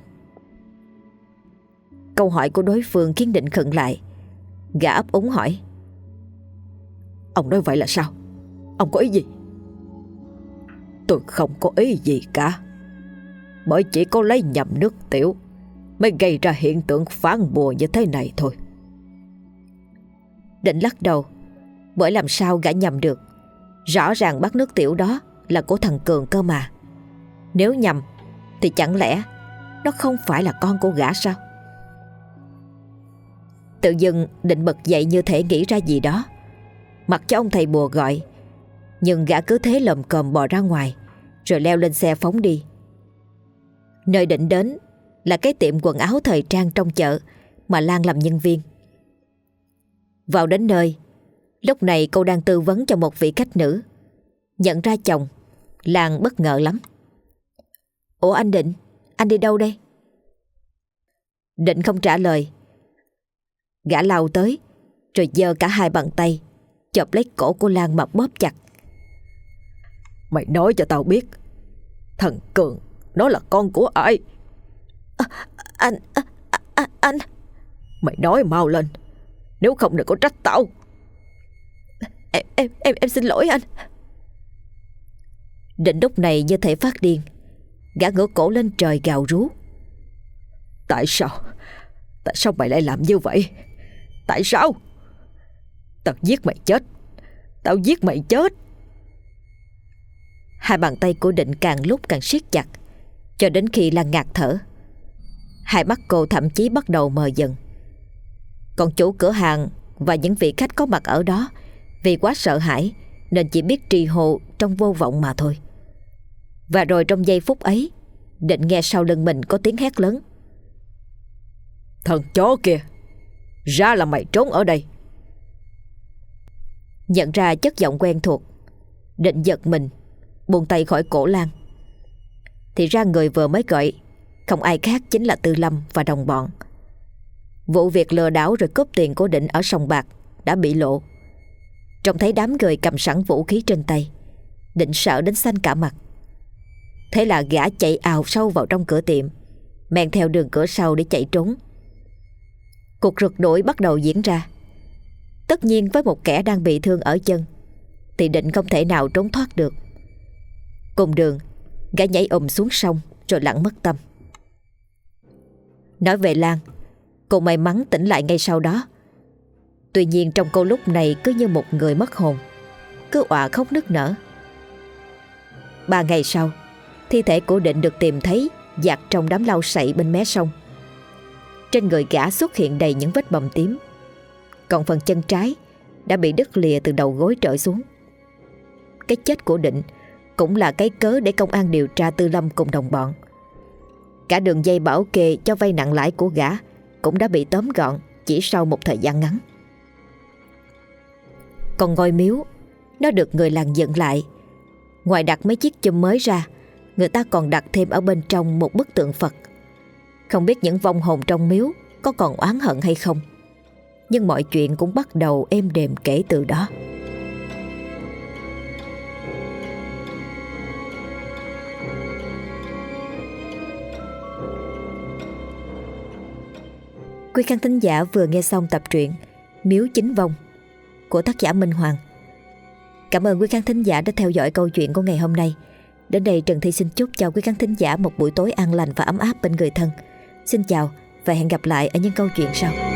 Câu hỏi của đối phương khiến Định khựng lại. Gã ấp úng hỏi. Ông nói vậy là sao? Ông có ý gì? Tôi không có ý gì cả. Bởi chỉ có lấy nhầm nước tiểu mới gây ra hiện tượng phản bùa như thế này thôi. Định lắc đầu, bởi làm sao gã nhầm được. Rõ ràng bát nước tiểu đó là của thằng Cường cơ mà. Nếu nhầm thì chẳng lẽ nó không phải là con của gã sao? Tự dưng Định bật dậy như thể nghĩ ra gì đó, mặc cho ông thầy bùa gọi. Nhưng gã cứ thế lồm cồm bò ra ngoài, rồi leo lên xe phóng đi. Nơi Định đến là cái tiệm quần áo thời trang trong chợ mà Lan làm nhân viên. Vào đến nơi, lúc này cô đang tư vấn cho một vị khách nữ. Nhận ra chồng, Lan bất ngờ lắm. Ủa anh Định, anh đi đâu đây? Định không trả lời. Gã lao tới, rồi giơ cả hai bàn tay chộp lấy cổ của Lan mà bóp chặt. Mày nói cho tao biết, thằng Cường nó là con của ai? Anh Mày nói mau lên, nếu không đừng có trách tao. Em xin lỗi anh. Định lúc này như thể phát điên. Gã ngửa cổ lên trời gào rú. Tại sao? Tại sao mày lại làm như vậy? Tại sao? Tao giết mày chết. Tao giết mày chết. Hai bàn tay của Định càng lúc càng siết chặt, cho đến khi Lan ngạt thở. Hai mắt cô thậm chí bắt đầu mờ dần. Còn chủ cửa hàng và những vị khách có mặt ở đó vì quá sợ hãi nên chỉ biết trì hồ trong vô vọng mà thôi. Và rồi trong giây phút ấy, Định nghe sau lưng mình có tiếng hét lớn. Thằng chó kia, ra là mày trốn ở đây. Nhận ra chất giọng quen thuộc, Định giật mình, buông tay khỏi cổ Lan. Thì ra người vừa mới gọi không ai khác chính là Tư Lâm và đồng bọn. Vụ việc lừa đảo rồi cướp tiền của Định ở sòng bạc đã bị lộ. Trông thấy đám người cầm sẵn vũ khí trên tay, Định sợ đến xanh cả mặt. Thế là gã chạy ào sâu vào trong cửa tiệm, men theo đường cửa sau để chạy trốn. Cuộc rượt đuổi bắt đầu diễn ra. Tất nhiên với một kẻ đang bị thương ở chân thì Định không thể nào trốn thoát được. Cùng đường, gã nhảy xuống sông rồi lặn mất tâm. Nói về Lan, cô may mắn tỉnh lại ngay sau đó. Tuy nhiên trong cô lúc này cứ như một người mất hồn, cứ òa khóc nức nở. 3 ngày sau, thi thể của Định được tìm thấy dạt trong đám lau sậy bên mé sông. Trên người gã xuất hiện đầy những vết bầm tím, còn phần chân trái đã bị đứt lìa từ đầu gối trở xuống. Cái chết của Định cũng là cái cớ để công an điều tra Tư Lâm cùng đồng bọn. Cả đường dây bảo kê cho vay nặng lãi của gã cũng đã bị tóm gọn chỉ sau một thời gian ngắn. Còn ngôi miếu, nó được người làng dựng lại. Ngoài đặt mấy chiếc chum mới ra, người ta còn đặt thêm ở bên trong một bức tượng Phật. Không biết những vong hồn trong miếu có còn oán hận hay không, nhưng mọi chuyện cũng bắt đầu êm đềm kể từ đó. Quý khán thính giả vừa nghe xong tập truyện Miếu Chính Vong của tác giả Minh Hoàng. Cảm ơn quý khán thính giả đã theo dõi câu chuyện của ngày hôm nay. Đến đây Trần Thi xin chúc cho quý khán thính giả một buổi tối an lành và ấm áp bên người thân. Xin chào và hẹn gặp lại ở những câu chuyện sau.